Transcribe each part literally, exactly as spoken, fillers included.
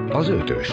Az ötös.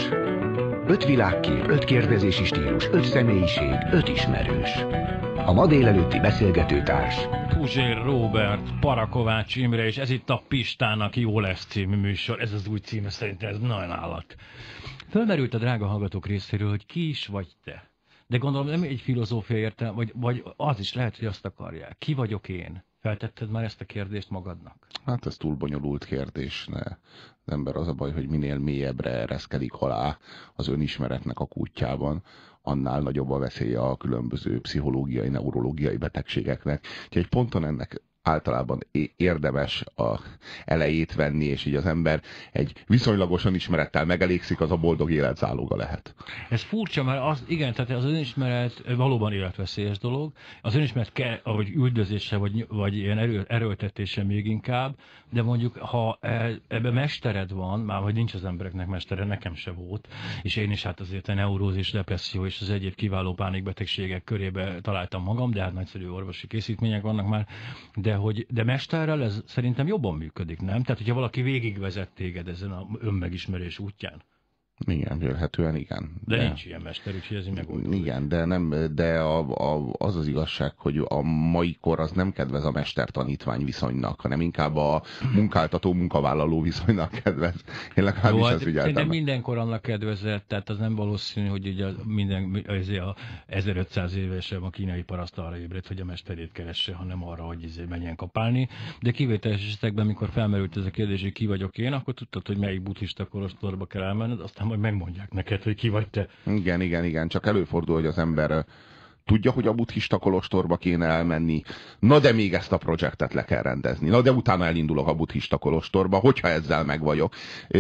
Öt világkép, öt kérdezési stílus, öt személyiség, öt ismerős. A ma délelőtti beszélgetőtárs Puzsér Róbert, Parakovács Imre, és ez itt a Pistának Jó lesz című műsor. Ez az új címe, szerintem ez nagyon állat. Fölmerült a drága hallgatók részéről, hogy ki is vagy te. De gondolom nem egy filozófia értelme, vagy, vagy az is lehet, hogy azt akarják. Ki vagyok én? Feltetted már ezt a kérdést magadnak? Hát ez túl bonyolult kérdés. Ne. Az ember az a baj, hogy minél mélyebbre ereszkedik alá az önismeretnek a kútjában, annál nagyobb a veszélye a különböző pszichológiai, neurológiai betegségeknek. Úgyhogy egy ponton ennek általában érdemes a elejét venni, és így az ember egy viszonylagosan ismerettel megelégszik, az a boldog élet záloga lehet. Ez furcsa, mert az, igen, tehát az önismeret valóban életveszélyes dolog. Az önismeret kell, vagy üldözése, vagy, vagy ilyen erő, erőltetése még inkább, de mondjuk, ha ebben mestered van, már hogy nincs az embereknek mestere, nekem se volt, és én is hát azért a neurózis, depresszió és az egyéb kiváló pánikbetegségek körébe találtam magam, de hát nagyszerű orvosi készítmények vannak már, de hogy, de mesterrel ez szerintem jobban működik, nem? Tehát, hogyha valaki végigvezet téged ezen a önmegismerés útján. Igen, vélhetően igen. De, de nincs ilyen mester, úgyhogy ez így megoldódik. Igen, de, nem, de a, a, az az igazság, hogy a mai kor az nem kedvez a mester-tanítvány viszonynak, hanem inkább a munkáltató-munkavállaló viszonynak kedvez. Én legalábbis Jó, ezt figyeltem. Szerintem mindenkor annak kedvezett, tehát az nem valószínű, hogy ugye minden, azért a ezerötszáz évesen a kínai paraszt arra ébredt, hogy a mesterét keresse, hanem arra, hogy azért menjen kapálni. De kivételes esetekben, amikor felmerült ez a kérdés, hogy ki vagyok én, akkor tudtad, hogy melyik buddhista kolostorba kell elmenned, aztán majd megmondják neked, hogy ki vagy te. Igen, igen, igen. Csak előfordul, hogy az ember tudja, hogy a buddhista kolostorba kéne elmenni. Na de még ezt a projektet le kell rendezni. Na de utána elindulok a buddhista kolostorba, hogyha ezzel meg vagyok.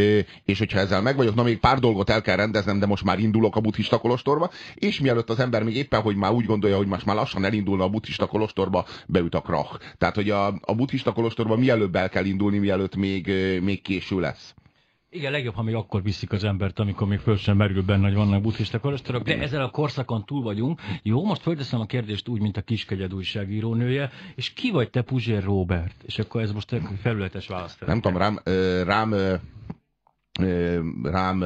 És hogyha ezzel meg vagyok, na még pár dolgot el kell rendeznem, de most már indulok a buddhista kolostorba. És mielőtt az ember még éppen, hogy már úgy gondolja, hogy most már lassan elindulna a buddhista kolostorba, beüt a krach. Tehát, hogy a, a buddhista kolostorba mielőbb el kell indulni, mielőtt még, még késő lesz. Igen, legjobb, ha még akkor viszik az embert, amikor még föl sem merül benne, hogy vannak buddhista kolostorok, de ezzel a korszakon túl vagyunk. Jó, most fölteszem a kérdést úgy, mint a Kiskegyed újságírónője, és ki vagy te, Puzsér Róbert? És akkor ez most egy felületes választ. Nem tudom, rám, rám, rám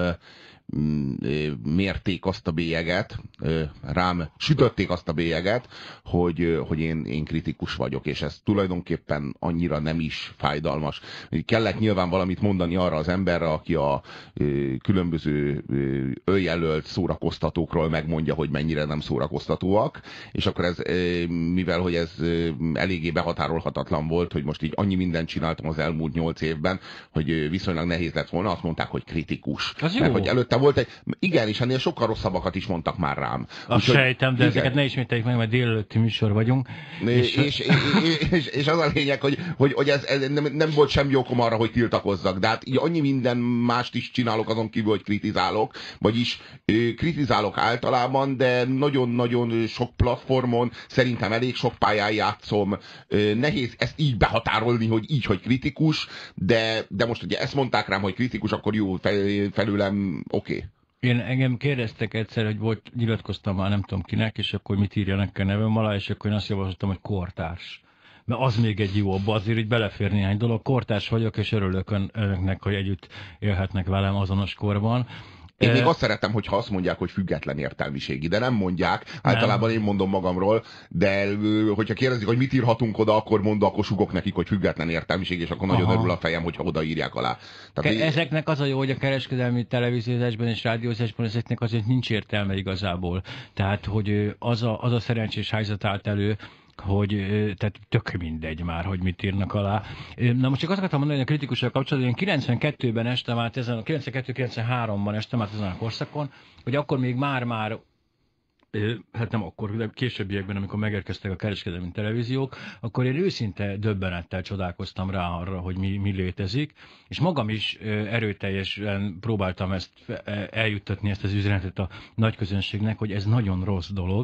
mérték azt a bélyeget, rám sütötték azt a bélyeget, hogy, hogy én, én kritikus vagyok, és ez tulajdonképpen annyira nem is fájdalmas. Kellett nyilván valamit mondani arra az emberre, aki a különböző önjelölt szórakoztatókról megmondja, hogy mennyire nem szórakoztatóak, és akkor ez, mivel hogy ez eléggé behatárolhatatlan volt, hogy most így annyi mindent csináltam az elmúlt nyolc évben, hogy viszonylag nehéz lett volna, azt mondták, hogy kritikus. Mert hogy előtte volt egy, igen, és ennél sokkal rosszabbakat is mondtak már rám. Azt Úgy, sejtem, de igen. Ezeket ne ismételjük meg, mert délelőtti műsor vagyunk. És, és, és, és, és az a lényeg, hogy, hogy, hogy ez, ez nem, nem volt semmi okom arra, hogy tiltakozzak, de hát így annyi minden mást is csinálok azon kívül, hogy kritizálok, vagyis kritizálok általában, de nagyon-nagyon sok platformon, szerintem elég sok pályán játszom. Nehéz ezt így behatárolni, hogy így, hogy kritikus, de, de most ugye ezt mondták rám, hogy kritikus, akkor jó, felülem, oké. Okay. Én engem kérdeztek egyszer, hogy volt, nyilatkoztam már nem tudom kinek, és akkor mit írjanak a nevem alá, és akkor én azt javasoltam, hogy kortárs. Mert az még egy jó, abba azért így belefér néhány dolog. Kortárs vagyok, és örülök önöknek, hogy együtt élhetnek velem azonos korban. Én még azt szeretem, hogyha azt mondják, hogy független értelmiségi, de nem mondják. Általában nem. Én mondom magamról, de hogyha kérdezik, hogy mit írhatunk oda, akkor mondom, akkor sugok nekik, hogy független értelmiség, és akkor nagyon Aha. örül a fejem, hogyha odaírják alá. Tehát, Ke- ezeknek az a jó, hogy a kereskedelmi televíziózásban és rádiózásban ezeknek azért nincs értelme igazából. Tehát, hogy az a, az a szerencsés helyzet állt elő, hogy tehát tök mindegy már, hogy mit írnak alá. Na most csak azt akartam mondani, hogy a kritikussal kapcsolatban, én kilencvenkettőben estem át ezen, a kilencvenkettő kilencvenháromban estem át ezen a korszakon, hogy akkor még már-már, hát nem akkor, de későbbiekben, amikor megérkeztek a kereskedelmi televíziók, akkor én őszinte döbbenettel csodálkoztam rá arra, hogy mi, mi létezik, és magam is erőteljesen próbáltam ezt eljuttatni, ezt az üzenetet a nagy közönségnek, hogy ez nagyon rossz dolog,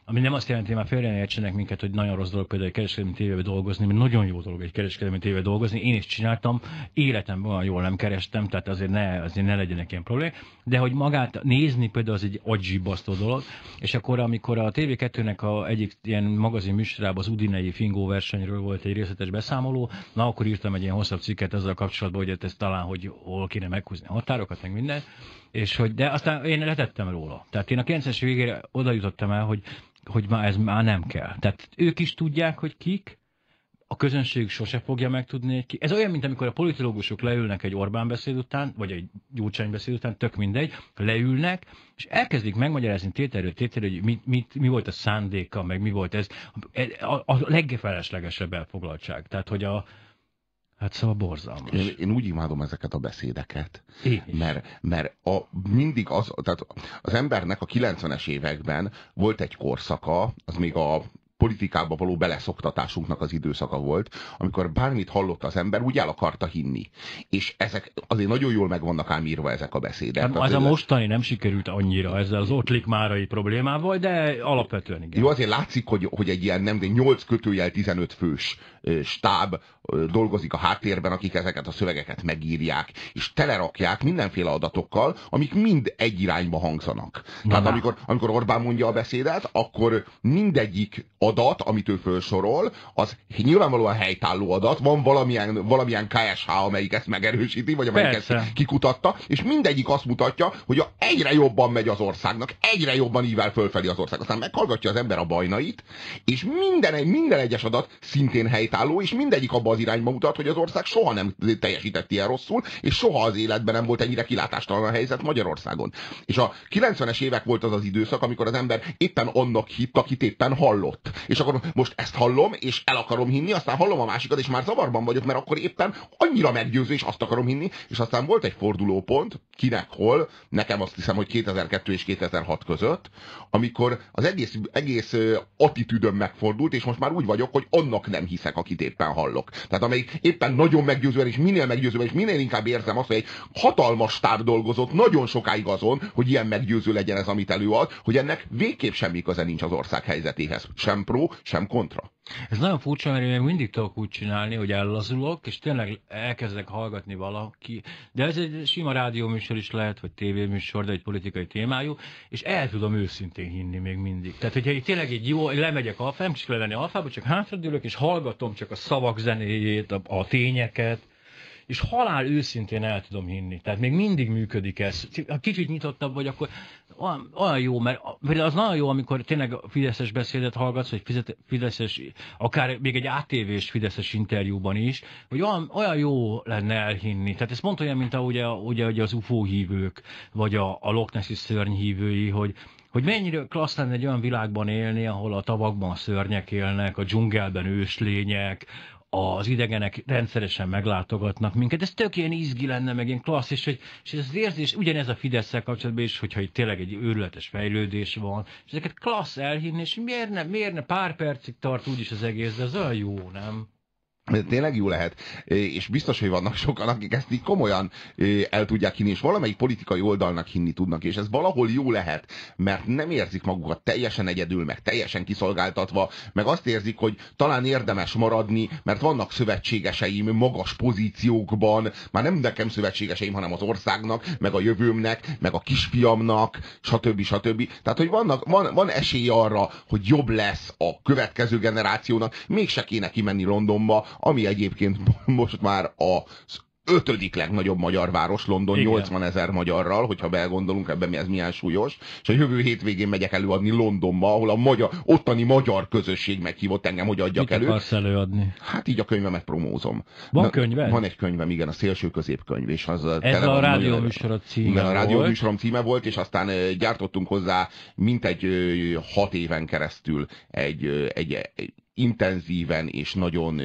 Ami nem azt jelenti, hogy már félre ne értsenek minket, hogy nagyon rossz dolog például egy kereskedelmi tévében dolgozni, mert nagyon jó dolog egy kereskedelmi tévében dolgozni. Én is csináltam, életemben olyan jól nem kerestem, tehát azért ne, azért ne legyenek ilyen problémák. De hogy magát nézni például az egy agygyibbasztó dolog, és akkor amikor a té vé kettőnek a egyik ilyen magazin műsorában az udinei fingó versenyről volt egy részletes beszámoló, na akkor írtam egy ilyen hosszabb cikket azzal kapcsolatban, hogy ez talán, hogy hol kéne meghúzni a határokat, meg minden, és hogy, de aztán én letettem róla. Tehát én a kilencvenes végére oda jutottam el, hogy hogy már ez már nem kell. Tehát ők is tudják, hogy kik, a közönség sose fogja megtudni, hogy ki. Ez olyan, mint amikor a politológusok leülnek egy Orbán beszéd után, vagy egy Gyurcsány beszéd után, tök mindegy, leülnek, és elkezdik megmagyarázni tételről tételről, hogy mi, mi, mi volt a szándéka, meg mi volt ez. A, a legfeleslegesebb elfoglaltság. Tehát, hogy a Hát szóval borzalmas. Én, én úgy imádom ezeket a beszédeket, Én mert, mert a, mindig az, tehát az embernek a kilencvenes években volt egy korszaka, az még a politikába való beleszoktatásunknak az időszaka volt, amikor bármit hallott az ember, úgy el akarta hinni. És ezek azért nagyon jól meg vannak ám írva ezek a beszédek. Hát az a mostani nem sikerült annyira ezzel az ottlik márai problémával, de alapvetően igen. Jó, azért látszik, hogy, hogy egy ilyen nem, de nyolc kötőjel tizenöt fős stáb dolgozik a háttérben, akik ezeket a szövegeket megírják, és telerakják mindenféle adatokkal, amik mind egy irányba hangzanak. Na, Tehát amikor, amikor Orbán mondja a beszédet, akkor mindegyik adat, amit ő felsorol, az nyilvánvalóan helytálló adat, van valamilyen, valamilyen ká es há, amelyik ezt megerősíti, vagy amelyik Persze. ezt kikutatta, és mindegyik azt mutatja, hogy a egyre jobban megy az országnak, egyre jobban ível fölfelé az ország. Aztán meghallgatja az ember a bajnait, és minden, minden egyes adat szintén helytálló, és mindegyik abba az irányba mutat, hogy az ország soha nem teljesített ilyen rosszul, és soha az életben nem volt ennyire kilátástalan a helyzet Magyarországon. És a kilencvenes évek volt az az időszak, amikor az ember éppen annak hitt, akit éppen hallott. És akkor most ezt hallom, és el akarom hinni, aztán hallom a másikat, és már zavarban vagyok, mert akkor éppen annyira meggyőző, és azt akarom hinni, és aztán volt egy fordulópont, kinek hol, nekem azt hiszem, hogy kétezer-kettő és kétezer-hat között, amikor az egész, egész attitűdöm megfordult, és most már úgy vagyok, hogy annak nem hiszek, akit éppen hallok. Tehát amelyik éppen nagyon meggyőzően, és minél meggyőzően, és minél inkább érzem azt, hogy egy hatalmas stáb dolgozott nagyon sokáig azon, hogy ilyen meggyőző legyen ez, amit előad, hogy ennek végképp semmi köze nincs az ország helyzetéhez. Sem pro, sem kontra. Ez nagyon furcsa, mert én még mindig tudok úgy csinálni, hogy ellazulok, és tényleg elkezdek hallgatni valaki, de ez egy sima rádióműsor is lehet, vagy tévéműsor, de egy politikai témájú, és el tudom őszintén hinni még mindig. Tehát, hogyha tényleg egy jó, lemegyek alfába, nem csak levenni alfába, csak hátradőlök, és hallgatom csak a szavak zenéjét, a, a tényeket, és halál őszintén el tudom hinni. Tehát még mindig működik ez. Ha kicsit nyitottabb vagy, akkor olyan, olyan jó, mert az nagyon jó, amikor tényleg fideszes beszédet hallgatsz, vagy fideszes, akár még egy á té vés fideszes interjúban is, hogy olyan, olyan jó lenne elhinni. Tehát ez pont olyan, mint a, ugye, ugye az ufó hívők, vagy a, a Loch Nessi szörny hívői, hogy hogy mennyire klassz lenne egy olyan világban élni, ahol a tavakban szörnyek élnek, a dzsungelben őslények, az idegenek rendszeresen meglátogatnak minket. Ez tök ilyen izgi lenne, meg ilyen klassz, és, hogy, és ez az érzés, ugyanez a Fidesz-szel kapcsolatban is, hogyha itt tényleg egy őrületes fejlődés van, és ezeket klassz elhinni, és miért ne, miért ne pár percig tart úgyis az egész, de ez olyan jó, nem? Tényleg jó lehet, és biztos, hogy vannak sokan, akik ezt így komolyan el tudják hinni, és valamelyik politikai oldalnak hinni tudnak, és ez valahol jó lehet, mert nem érzik magukat teljesen egyedül, meg teljesen kiszolgáltatva, meg azt érzik, hogy talán érdemes maradni, mert vannak szövetségeseim magas pozíciókban, már nem nekem szövetségeseim, hanem az országnak, meg a jövőmnek, meg a kisfiamnak, stb. stb. Tehát, hogy vannak, van, van esély arra, hogy jobb lesz a következő generációnak, mégse kéne kimenni Londonba, ami egyébként most már az ötödik legnagyobb magyar város, London, igen. nyolcvanezer magyarral, hogyha belgondolunk ebben, mi ez milyen súlyos, és a jövő hétvégén megyek előadni Londonba, ahol a magyar, ottani magyar közösség meghívott engem, hogy adjak Mit elő. akarsz előadni? Hát így a könyvemet promózom. Van könyved? Van egy könyvem, igen, a Szélső középkönyv. És az ez a rádióműsorod címe igen, volt. a rádióműsorom címe volt, és aztán gyártottunk hozzá mintegy hat éven keresztül egy, egy, egy intenzíven és nagyon,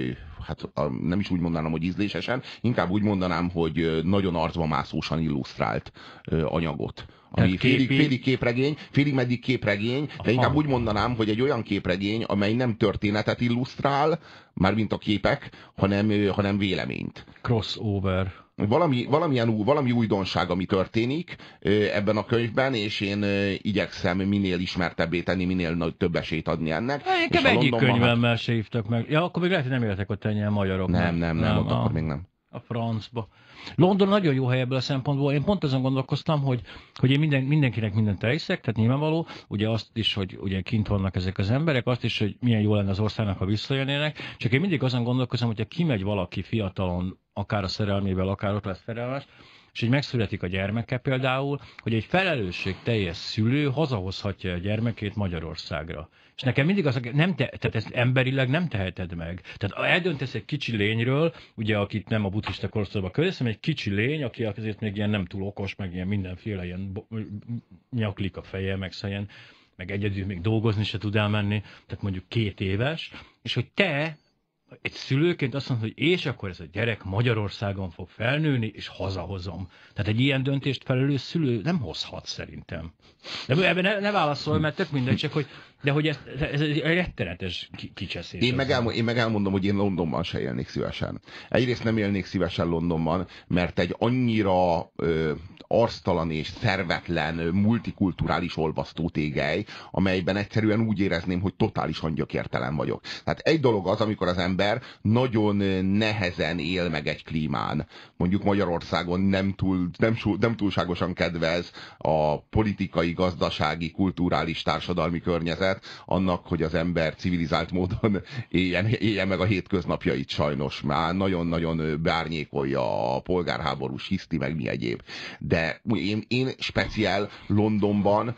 hát nem is úgy mondanám, hogy ízlésesen, inkább úgy mondanám, hogy nagyon arcba mászósan illusztrált anyagot. Ami félig, félig képregény, félig meddig képregény, de Aha. inkább úgy mondanám, hogy egy olyan képregény, amely nem történetet illusztrál, mármint a képek, hanem, hanem véleményt. Crossover. valami, valamilyen új, valami újdonság, ami történik ebben a könyvben, és én igyekszem minél ismertebbé tenni, minél több esélyt adni ennek. Inkább egyik könyvemmel se hívtak meg. Ja, akkor még lehet, hogy nem éltek ott ennyien magyarok. Nem, nem, nem, ott akkor még nem. A francba. London nagyon jó hely ebből a szempontból. Én pont azon gondolkoztam, hogy, hogy én minden, mindenkinek mindent elhiszek, tehát nyilvánvaló, ugye azt is, hogy ugye kint vannak ezek az emberek, azt is, hogy milyen jó lenne az országnak, ha visszajönnének. Csak én mindig azon gondolkozom, hogyha kimegy valaki fiatalon, akár a szerelmével, akár ott lesz szerelmes, és így megszületik a gyermeke például, hogy egy felelősségteljes szülő hazahozhatja a gyermekét Magyarországra. És nekem mindig az, nem te, tehát ezt emberileg nem teheted meg. Tehát eldöntesz egy kicsi lényről, ugye akit nem a buddhista korosztályba köldesz, hanem egy kicsi lény, aki azért még ilyen nem túl okos, meg ilyen mindenféle ilyen nyaklik a feje, meg szajen, meg egyedül még dolgozni se tud elmenni, tehát mondjuk két éves, és hogy te egy szülőként azt mondod, hogy és akkor ez a gyerek Magyarországon fog felnőni, és hazahozom. Tehát egy ilyen döntést felelős szülő nem hozhat szerintem. De ebben ne, ne válaszolj, mert tök mindegy, csak hogy, de hogy ez, ez egy rettenetes kicseszés. Én meg, elmond, én meg elmondom, hogy én Londonban se élnék szívesen. Egyrészt nem élnék szívesen Londonban, mert egy annyira ö, arctalan és szervetlen, multikulturális olvasztó tégely, amelyben egyszerűen úgy érezném, hogy totálisan gyökértelen vagyok. Tehát egy dolog az, amikor az ember nagyon nehezen él meg egy klímán. Mondjuk Magyarországon nem, túl, nem, nem túlságosan kedvez a politikai, gazdasági, kulturális, társadalmi környezet annak, hogy az ember civilizált módon éljen, éljen meg a hétköznapjait sajnos. Már nagyon-nagyon beárnyékolja a polgárháborús hiszti, meg mi egyéb. De én, én speciál Londonban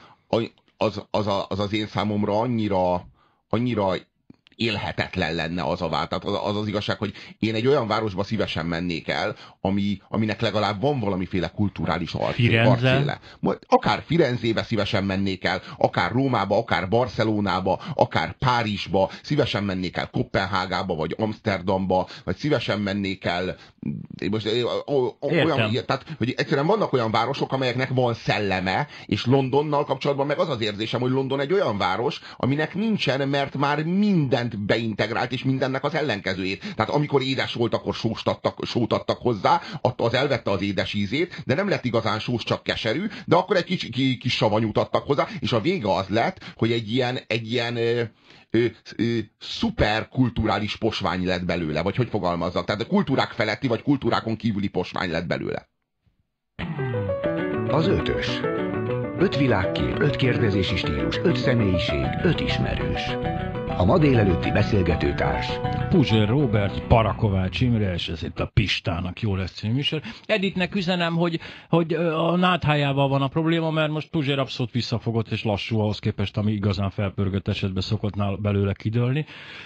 az az, az az én számomra annyira, annyira élhetetlen lenne az a vár. Tehát az, az az igazság, hogy én egy olyan városba szívesen mennék el, ami, aminek legalább van valamiféle kulturális arcéle. Akár Firenzébe szívesen mennék el, akár Rómába, akár Barcelonába, akár Párizsba, szívesen mennék el Koppenhágába, vagy Amsterdamba, vagy szívesen mennék el most, olyan, tehát, hogy egyszerűen vannak olyan városok, amelyeknek van szelleme, és Londonnal kapcsolatban meg az az érzésem, hogy London egy olyan város, aminek nincsen, mert már mindent beintegrált, és mindennek az ellenkezőjét. Tehát amikor édes volt, akkor sóstattak, sót adtak hozzá, attól az elvette az édes ízét, de nem lett igazán sós, csak keserű, de akkor egy kis, kis, kis savanyút adtak hozzá, és a vége az lett, hogy egy ilyen, egy ilyen ö, ö, ö, szuperkulturális posvány lett belőle, vagy hogy fogalmazzak, tehát a kultúrák feletti, vagy kultúrákon kívüli posvány lett belőle. Az ötös. Öt világkép, öt kérdezési stílus, öt személyiség, öt ismerős. A ma délelőtti beszélgetőtárs Puzsér Róbert, Parakovács Imre, és ez itt a Pistának jó lesz című műsor. Editnek üzenem, hogy, hogy a náthájával van a probléma, mert most Puzsér abszolút visszafogott és lassú ahhoz képest, ami igazán felpörgött esetben szokott belőle kidőlni.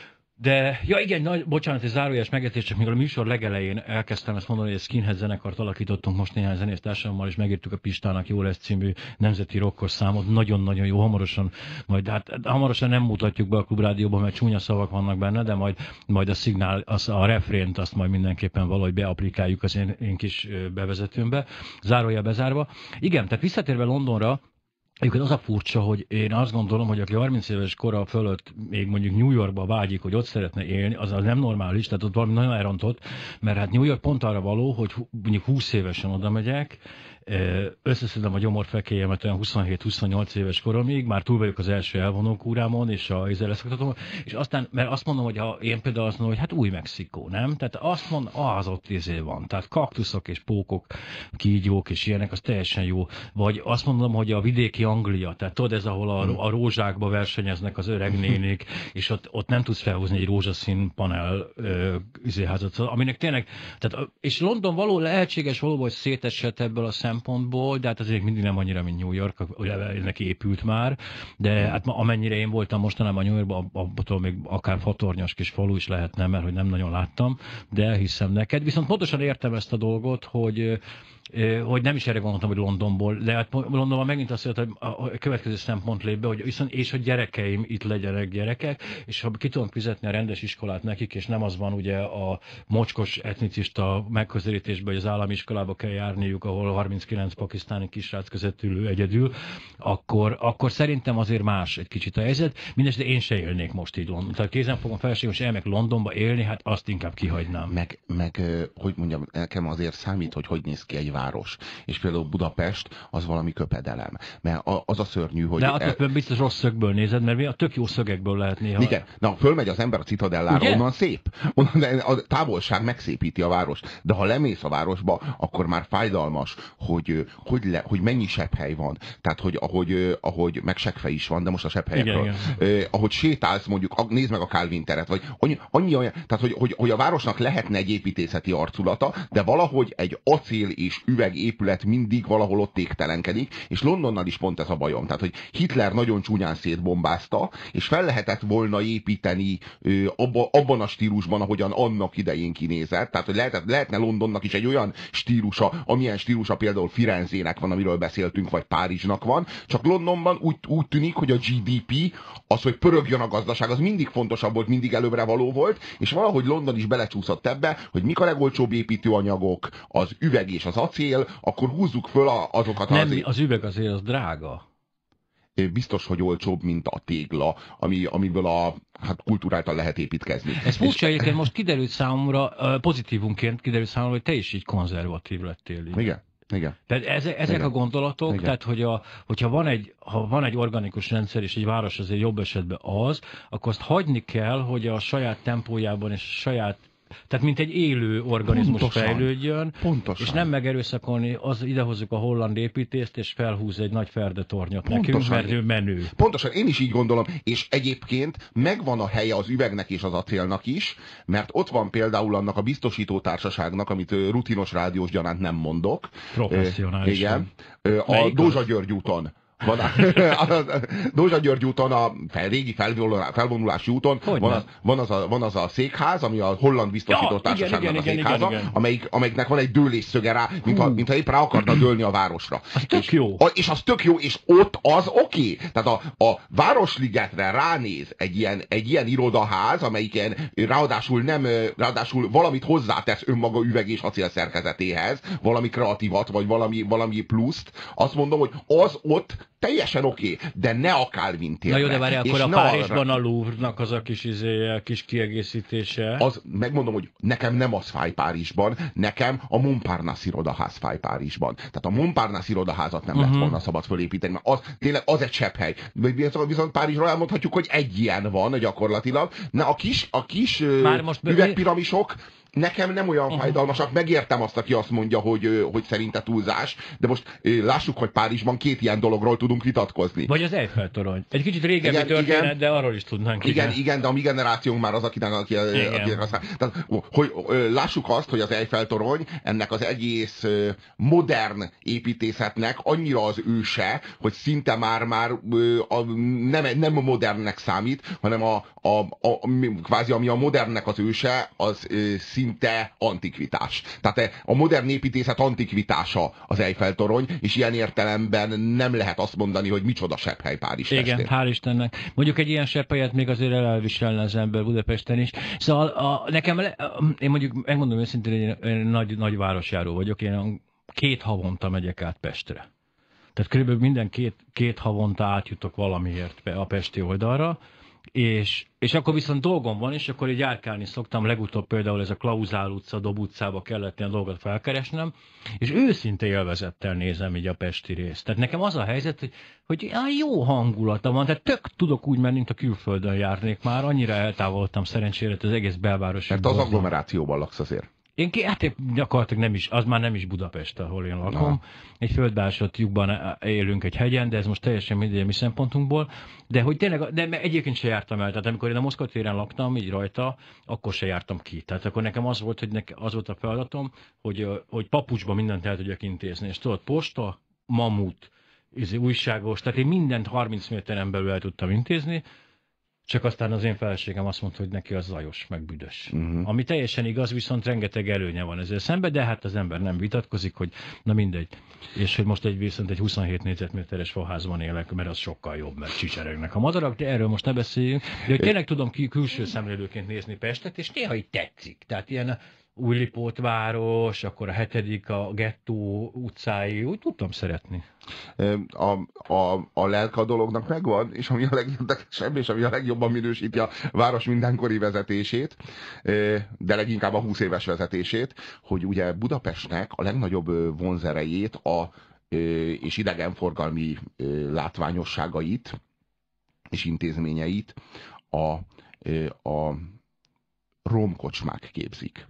De, ja igen, nagy, bocsánat, egy zárójeles megjegyzés, csak még a műsor legelején elkezdtem ezt mondani, hogy egy skinhead zenekart alakítottunk most néhány zenésztársammal, és megírtuk a Pistának jó lesz című nemzeti rockos számot. Nagyon-nagyon jó, hamarosan, majd hát hamarosan nem mutatjuk be a Klubrádióban, mert csúnya szavak vannak benne, de majd, majd a szignál, az, a refrént azt majd mindenképpen valahogy beaplikáljuk az én, én kis bevezetőmbe, zárójel bezárva. Igen, tehát visszatérve Londonra, egyébként az a furcsa, hogy én azt gondolom, hogy aki harminc éves kora fölött még mondjuk New Yorkba vágyik, hogy ott szeretne élni, az, az nem normális, tehát ott valami nagyon elrontott, mert hát New York pont arra való, hogy mondjuk húsz évesen oda megyek, összeszedem a gyomorfekélyemet olyan huszonhét-huszonnyolc éves koromig, már túl vagyok az első elvonókúrámon, és a leszoktatom, és aztán, mert azt mondom, hogy ha én például azt mondom, hogy hát Új-Mexikó, nem? Tehát azt mondom, az ott izé van. Tehát kaktuszok és pókok, kígyók és ilyenek, az teljesen jó. Vagy azt mondom, hogy a vidéki Anglia, tehát tudod, ez ahol a, a rózsákba versenyeznek az öreg nénik, és ott, ott nem tudsz felhúzni egy rózsaszín panel izéházat, aminek tényleg, tehát, és London való lehetséges valóban, hogy szétesett ebből a szempontból, de hát azért mindig nem annyira, mint New York, ennek épült már, de hát amennyire én voltam mostanában New Yorkban, abból még akár fatornyas kis falu is lehetne, mert hogy nem nagyon láttam, de elhiszem neked. Viszont pontosan értem ezt a dolgot, hogy hogy nem is erre gondoltam, hogy Londonból, de hát Londonban megint azt mondta, hogy a következő szempont lép be, hogy viszont és a gyerekeim itt legyenek gyerekek, és ha ki tudom fizetni a rendes iskolát nekik, és nem az van ugye a mocskos etnicista megközelítésben, hogy az állami iskolába kell járniuk, ahol harminc harminckilenc pakisztáni kisrác között ülő egyedül, akkor, akkor szerintem azért más egy kicsit a helyzet. Mindenesetre én se élnék most így London. Tehát kézen fogom feleségem, és elmegyek Londonba élni, hát azt inkább kihagynám. Meg, meg, hogy mondjam, nekem azért számít, hogy hogy néz ki egy város. És például Budapest az valami köpedelem. Mert az a szörnyű, hogy... De attól biztos rossz szögből nézed, mert mi a tök jó szögekből lehet néha. Igen, na fölmegy az ember a Citadellára, ugye? Onnan szép. Onnan a távolság megszépíti a várost. De ha lemész a városba, akkor már fájdalmas, hogy, hogy, le, hogy mennyi sepphely van. Tehát, hogy ahogy, ahogy meg seggfej is van, de most a sepphelyekről. Eh, ahogy sétálsz, mondjuk, nézd meg a Calvin teret, vagy annyi, annyi olyan, tehát, hogy, hogy, hogy a városnak lehetne egy építészeti arculata, de valahogy egy acél és üvegépület mindig valahol ott égtelenkedik, és Londonnal is pont ez a bajom. Tehát, hogy Hitler nagyon csúnyán szétbombázta, és fel lehetett volna építeni ö, abba, abban a stílusban, ahogyan annak idején kinézett. Tehát, hogy lehetett, lehetne Londonnak is egy olyan stílusa, amilyen stílusa például Firenzének van, amiről beszéltünk, vagy Párizsnak van, csak Londonban úgy, úgy tűnik, hogy a gé dé pé, az, hogy pörögjön a gazdaság, az mindig fontosabb volt, mindig előbbre való volt, és valahogy London is belecsúszott ebbe, hogy mik a legolcsóbb építőanyagok, az üveg és az acél, akkor húzzuk föl azokat az... Nem, az üveg azért az drága. Biztos, hogy olcsóbb, mint a tégla, ami, amiből a hát kultúráltan lehet építkezni. Ez furcsa, egyébként most kiderült számomra, pozitívunként kiderült számomra, hogy te is így konzervatív lettél. Így. Igen. Igen. Tehát ezek, ezek Igen. a gondolatok, Igen. tehát hogy a, hogyha van egy, ha van egy organikus rendszer, és egy város azért jobb esetben az, akkor azt hagyni kell, hogy a saját tempójában és a saját, tehát mint egy élő organizmus pontosan fejlődjön, pontosan. És nem megerőszakolni, az idehozzuk a holland építést, és felhúz egy nagy ferdetornyot nekünk, mert ő menő. Pontosan, én is így gondolom, és egyébként megvan a helye az üvegnek és az acélnak is, mert ott van például annak a biztosító társaságnak, amit rutinos rádiós gyanánt nem mondok. Professzionális. Igen. A Dózsa György úton. Van a, a Dózsa György úton, a fel, régi felvonulási úton van az, van, az a, van az a székház, ami a holland biztosító ja, társaságnak igen, a székháza, igen, igen. Amelyik, amelyiknek van egy dőlésszöge rá, mintha, mintha épp rá akarna dőlni a városra. Az tök és, jó. A, és az tök jó, és ott az oké. Okay. Tehát a, a Városligetre ránéz egy ilyen, egy ilyen irodaház, amelyik ilyen, ráadásul, nem, ráadásul valamit hozzátesz önmaga üveg és acél szerkezetéhez, valami kreatívat, vagy valami, valami pluszt. Azt mondom, hogy az ott teljesen oké, okay, de ne a Calvin térre. Na jó, de várj, akkor a Párizsban a Louvre-nak az a kis, izéje, kis kiegészítése. Az, megmondom, hogy nekem nem az fáj Párizsban, nekem a Montparnasse irodaház fáj Párizsban. Tehát a Montparnasse irodaházat nem uh-huh. lett volna szabad fölépíteni, mert az, tényleg az egy sepphely. Viszont Párizsról elmondhatjuk, hogy egy ilyen van gyakorlatilag. Na, a kis, a kis üvegpiramisok nekem nem olyan uh-huh. fájdalmasak, megértem azt, aki azt mondja, hogy, hogy szerinte túlzás, de most lássuk, hogy Párizsban két ilyen dologról tudunk vitatkozni. Vagy az Eiffel-torony. Egy kicsit régebbi igen, történet, igen, de arról is tudnánk. Igen, igen, igen, de a mi generációnk már az, akinek, aki, akinek aztán, tehát, hogy lássuk azt, hogy az Eiffel-torony ennek az egész modern építészetnek annyira az őse, hogy szinte már, már a, nem, nem modernnek számít, hanem a, a, a, kvázi ami a modernnek az őse, az szinte antikvitás. Tehát a modern építészet antikvitása az Eiffel-torony, és ilyen értelemben nem lehet azt mondani, hogy micsoda sepphely Párizs testén. Igen, hál' Istennek. Mondjuk egy ilyen sepphelyet még azért elviselne az ember Budapesten is. Szóval a, nekem, én mondjuk megmondom őszintén, hogy én nagy, nagy városjáró vagyok, én két havonta megyek át Pestre. Tehát körülbelül minden két, két havonta átjutok valamiért a pesti oldalra, És, és akkor viszont dolgom van, és akkor így járkálni szoktam, legutóbb például ez a Klauzál utca, Dob utcába kellett ilyen dolgot felkeresnem, és őszinte élvezettel nézem így a pesti részt. Tehát nekem az a helyzet, hogy, hogy jó hangulata van, tehát tök tudok úgy menni, mint a külföldön járnék már, annyira eltávolodtam szerencsére az egész belvárosi. Mert az agglomerációban laksz azért. Én ki, hát én gyakorlatilag nem is, az már nem is Budapest, ahol én lakom. Na. Egy földbeásott lyukban élünk egy hegyen, de ez most teljesen mindegy a mi szempontunkból. De hogy tényleg, de egyébként se jártam el. Tehát amikor én a Moszkva téren laktam, így rajta, akkor se jártam ki. Tehát akkor nekem az volt, hogy nekem az volt a feladatom, hogy, hogy papucsban mindent el tudjak intézni. És tudod, posta, mamut, újságos, tehát én mindent harminc méteren belül el tudtam intézni. Csak aztán az én feleségem azt mondta, hogy neki az zajos, meg büdös. Uh-huh. Ami teljesen igaz, viszont rengeteg előnye van ezzel szemben, de hát az ember nem vitatkozik, hogy na mindegy. És hogy most egy viszont egy huszonhét négyzetméteres faházban élek, mert az sokkal jobb, mert csicseregnek a madarak, de erről most ne beszéljünk. De hogy tényleg tudom ki külső szemlélőként nézni Pestet, és néha így tetszik. Tehát ilyen Újlipót város, akkor a hetedik, a gettó utcái, úgy tudtam szeretni. A, a, a lelke a dolognak megvan, és ami a legérdekesebb, és ami a legjobban minősíti a város mindenkori vezetését, de leginkább a húsz éves vezetését, hogy ugye Budapestnek a legnagyobb vonzerejét a, és idegenforgalmi látványosságait és intézményeit a, a romkocsmák képzik.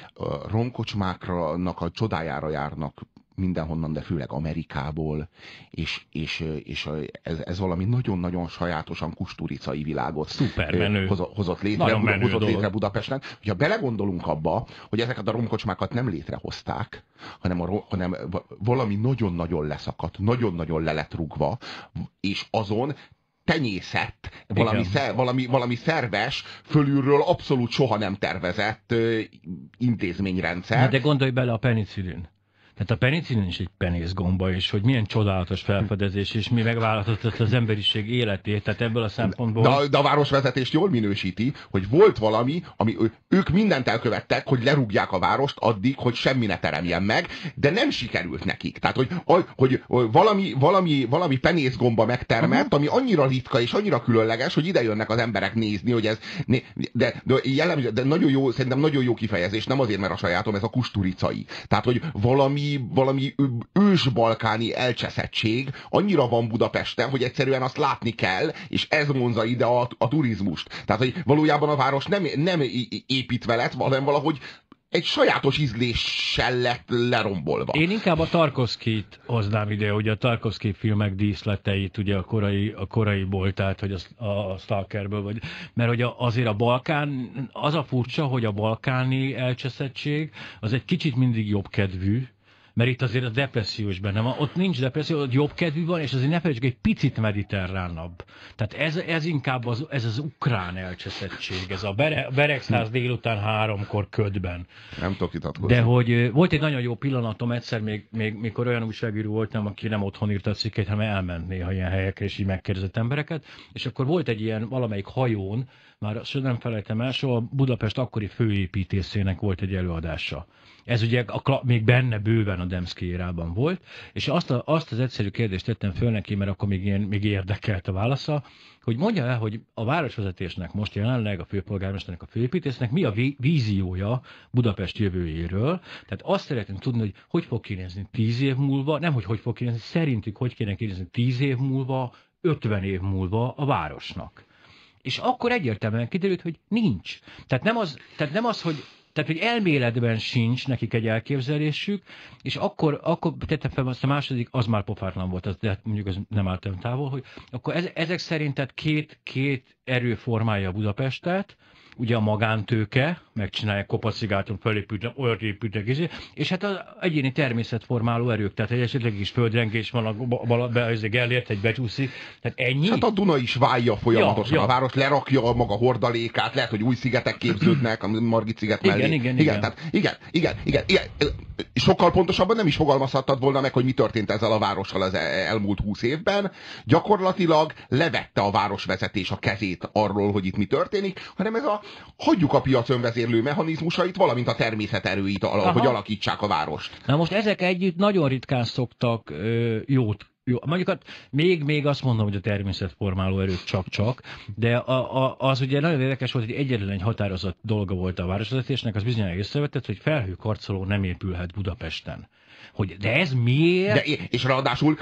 A romkocsmáknak a csodájára járnak mindenhonnan, de főleg Amerikából, és, és, és ez, ez valami nagyon-nagyon sajátosan kusturicai világot Szuper hoz, hozott létre, hozott létre Budapesten. Ha belegondolunk abba, hogy ezeket a romkocsmákat nem létrehozták, hanem, a, hanem valami nagyon-nagyon leszakadt, nagyon-nagyon le lett rúgva, és azon tenyészett, valami, szer, valami, valami szerves, fölülről abszolút soha nem tervezett ö, intézményrendszer. Na de gondolj bele a penicillin. Tehát a penicillin is egy penészgomba, és hogy milyen csodálatos felfedezés, és mi megváltoztatta az emberiség életét, tehát ebből a szempontból... De, de a városvezetést jól minősíti, hogy volt valami, ami ők mindent elkövettek, hogy lerúgják a várost addig, hogy semmi ne teremjen meg, de nem sikerült nekik. Tehát, hogy, hogy, hogy valami, valami, valami penészgomba megtermett, ami annyira ritka és annyira különleges, hogy ide jönnek az emberek nézni, hogy ez... De, de, jellemző, de nagyon jó, szerintem nagyon jó kifejezés, nem azért, mert a sajátom, ez a kusturicai. Tehát, hogy valami valami ősbalkáni elcseszettség annyira van Budapesten, hogy egyszerűen azt látni kell, és ez vonzza ide a, a turizmust. Tehát, hogy valójában a város nem, nem építve lett, hanem valahogy egy sajátos ízléssel lett lerombolva. Én inkább a Tarkovszkijt hoznám ide, ugye a Tarkovszkij filmek díszleteit, ugye a korai, a koraiból, tehát hogy a, a Stalkerből, vagy, mert hogy azért a Balkán, az a furcsa, hogy a balkáni elcseszettség az egy kicsit mindig jobbkedvű, mert itt azért a depresszió is benne van. Ott nincs depresszió, ott jobb kedvű van, és azért ne felejtsük, egy picit mediterránabb. Tehát ez, ez inkább az, ez az ukrán elcseszettség, ez a bere, Beregszáz délután háromkor ködben. Nem tudok vitatkozni. De hogy volt egy nagyon jó pillanatom egyszer, még, még, mikor olyan újságíró voltam, aki nem otthon írta a cikkeit, hanem elment néha ilyen helyekre, és így megkérdezett embereket, és akkor volt egy ilyen valamelyik hajón, már azt nem felejtem el, soha Budapest akkori főépítészének volt egy előadása. Ez ugye a, még benne bőven a Demszky érában volt, és azt, a, azt az egyszerű kérdést tettem föl neki, mert akkor még, ilyen, még érdekelt a válasza, hogy mondja el, hogy a városvezetésnek most jelenleg, a főpolgármesternek, a főépítésznek mi a víziója Budapest jövőjéről. Tehát azt szeretném tudni, hogy hogy fog kinézni tíz év múlva, nem hogy hogy fog kinézni, szerintük hogy kéne kinézni tíz év múlva, ötven év múlva a városnak. És akkor egyértelműen kiderült, hogy nincs. Tehát nem az, tehát nem az hogy Tehát, hogy elméletben sincs nekik egy elképzelésük, és akkor, akkor tettem fel azt a második, az már pofátlan volt, az, de mondjuk az nem álltam távol, hogy akkor ezek szerint tehát két, két erő formálja Budapestet, ugye a magántőke, megcsinálják Kopacsigáton, felépülnek, olyat épülnek, és hát az egyéni természetformáló erők, tehát egy esetleg is földrengés van, a Gellért egy becsúszik, tehát ennyi. Hát a Duna is válja folyamatosan, ja, ja. A város lerakja a maga hordalékát, lehet, hogy új szigetek képződnek, a Margit sziget mellé. Igen, igen, igen. igen. Tehát, igen, igen, igen, igen. Sokkal pontosabban nem is fogalmazhattad volna meg, hogy mi történt ezzel a várossal az elmúlt húsz évben. Gyakorlatilag levette a városvezetés a kezét arról, hogy itt mi történik, hanem ez a hagyjuk a piac önvezérlő mechanizmusait, valamint a természet erőit, Aha. hogy alakítsák a várost. Na most ezek együtt nagyon ritkán szoktak ö, jót. Jó, mondjuk hát még, még azt mondom, hogy a természetformáló erők csak-csak, de a, a, az ugye nagyon érdekes volt, hogy egyetlen egy határozott dolga volt a városvezetésnek, az bizonyára észrevetett, hogy felhőkarcoló nem épülhet Budapesten. Hogy, de ez miért? De, és ráadásul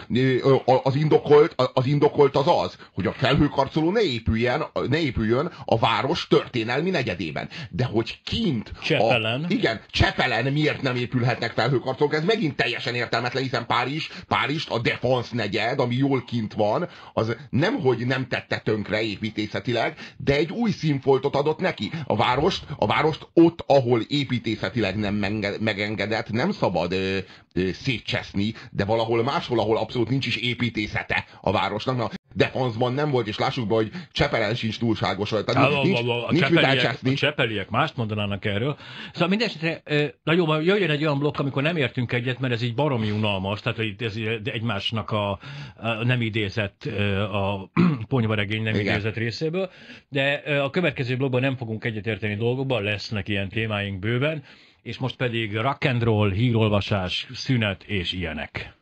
az indokolt, az indokolt az az, hogy a felhőkarcoló ne épüljen, ne épüljön a város történelmi negyedében. De hogy kint... Csepelen. A, igen, Csepelen miért nem épülhetnek felhőkarcolók? Ez megint teljesen értelmetlen, hiszen Párizs, Párizs, a Défense negyed, ami jól kint van, az nemhogy nem tette tönkre építészetileg, de egy új színfoltot adott neki. A várost, a várost ott, ahol építészetileg nem megengedett, nem szabad ö, ö, szétcseszni, de valahol máshol, ahol abszolút nincs is építészete a városnak. Na, Défense-ban nem volt, és lássuk be, hogy Csepelen sincs túlságos. Tehát a, nincs, a, a, nincs csepeliek, a csepeliek mást mondanának erről. Szóval mindesetre, nagyon jöjjön egy olyan blokk, amikor nem értünk egyet, mert ez így baromi unalmas, tehát hogy ez egymásnak a, a nem idézett, a ponyvaregény nem Igen. idézett részéből, de a következő blokkban nem fogunk egyetérteni dolgokban, lesznek ilyen témáink bőven, és most pedig rock and roll, hírolvasás, szünet és ilyenek.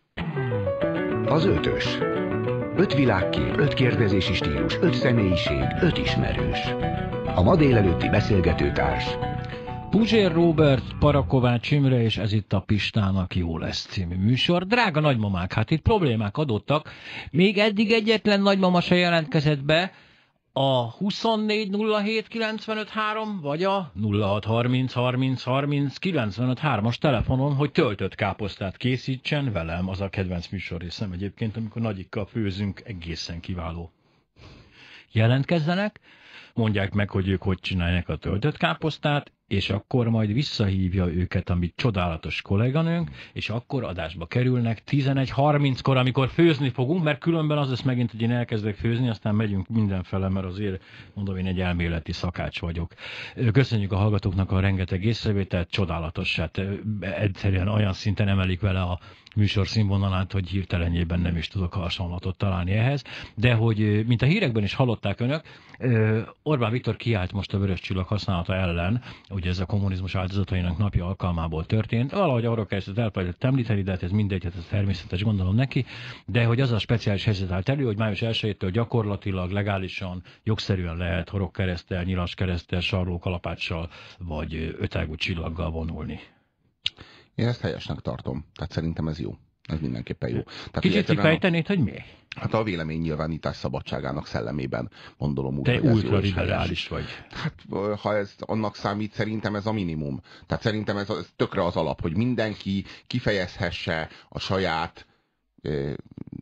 Az ötös. Öt világkép, öt kérdezési stílus, öt személyiség, öt ismerős. A ma délelőtti beszélgetőtárs Puzsér Róbert, Parakovács Imre, és ez itt a Pistának jó lesz című műsor. Drága nagymamák, hát itt problémák adottak. Még eddig egyetlen nagymama se jelentkezett be a huszonnégy nulla hét kilencvenöt három vagy a nulla hat harminc harminc harminc kilencvenöt hármas telefonon, hogy töltött káposztát készítsen velem. Az a kedvenc műsorrészem egyébként, amikor nagyikkal főzünk, egészen kiváló. Jelentkezzenek, mondják meg, hogy ők hogy csinálják a töltött káposztát, és akkor majd visszahívja őket a mi csodálatos kolléganőnk, és akkor adásba kerülnek tizenegy harminckor, amikor főzni fogunk, mert különben az lesz megint, hogy én elkezdek főzni, aztán megyünk mindenfele, mert azért mondom, én egy elméleti szakács vagyok. Köszönjük a hallgatóknak a rengeteg észrevételt, csodálatos, hát egyszerűen olyan szinten emelik vele a műsor színvonalát, hogy hirtelenjében nem is tudok hasonlatot találni ehhez, de hogy, mint a hírekben is hallották önök, Orbán Viktor kiállt most a vörös csillag használata ellen, ugye ez a kommunizmus áldozatainak napja alkalmából történt, valahogy arról kezdett elfelejtett említeni, de hát ez mindegy, hát ez természetes, gondolom neki, de hogy az a speciális helyzet állt elő, hogy május elsejétől gyakorlatilag legálisan, jogszerűen lehet horogkereszttel, nyilaskereszttel, sarlókalapáccsal vagy ötágú csillaggal vonulni. Én ezt helyesnek tartom. Tehát szerintem ez jó. Ez mindenképpen jó. Tehát, kicsit kifejtenéd, hogy mi? Hát a véleménynyilvánítás szabadságának szellemében gondolom úgy, te ultraliberális vagy. Hát ha ez annak számít, szerintem ez a minimum. Tehát szerintem ez, ez tökre az alap, hogy mindenki kifejezhesse a saját eh,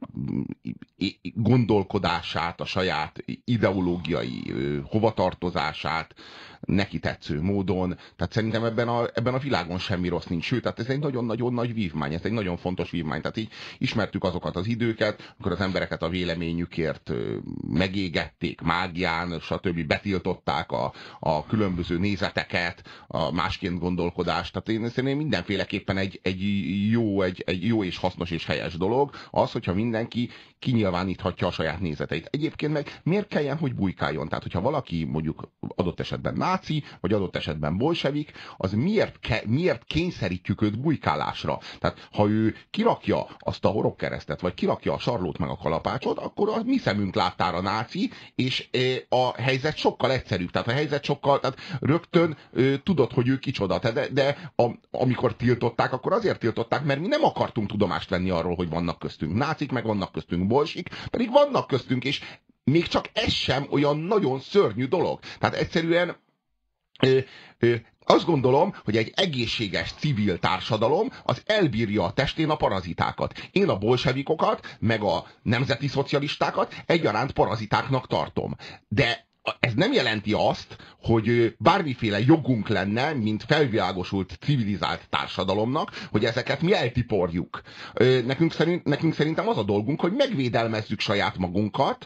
gondolkodását, a saját ideológiai eh, hovatartozását neki tetsző módon. Tehát szerintem ebben a, ebben a világon semmi rossz nincs. Sőt, tehát ez egy nagyon-nagyon nagy vívmány, ez egy nagyon fontos vívmány. Tehát így ismertük azokat az időket, amikor az embereket a véleményükért megégették, mágián, stb. Betiltották a, a különböző nézeteket, a másként gondolkodást. Tehát én szerintem mindenféleképpen egy, egy, jó, egy, egy jó és hasznos és helyes dolog az, hogyha mindenki kinyilváníthatja a saját nézeteit. Egyébként meg miért kelljen, hogy bujkáljon? Tehát, hogyha valaki mondjuk adott esetben náci, vagy adott esetben bolsevik, az miért, ke, miért kényszerítjük őt bujkálásra? Tehát, ha ő kirakja azt a horogkeresztet, vagy kirakja a sarlót meg a kalapácsot, akkor a mi szemünk láttára náci, és e, a helyzet sokkal egyszerűbb. Tehát a helyzet sokkal, tehát rögtön e, tudod, hogy ő kicsoda. De, de a, amikor tiltották, akkor azért tiltották, mert mi nem akartunk tudomást venni arról, hogy vannak köztünk nácik, meg vannak köztünk bolsik, pedig vannak köztünk, és még csak ez sem olyan nagyon szörnyű dolog. Tehát egyszerűen ö, ö, azt gondolom, hogy egy egészséges civil társadalom az elbírja a testén a parazitákat. Én a bolsevikokat, meg a nemzeti szocialistákat egyaránt parazitáknak tartom. De ez nem jelenti azt, hogy bármiféle jogunk lenne, mint felvilágosult, civilizált társadalomnak, hogy ezeket mi eltiporjuk. Nekünk, szerint, nekünk szerintem az a dolgunk, hogy megvédelmezzük saját magunkat,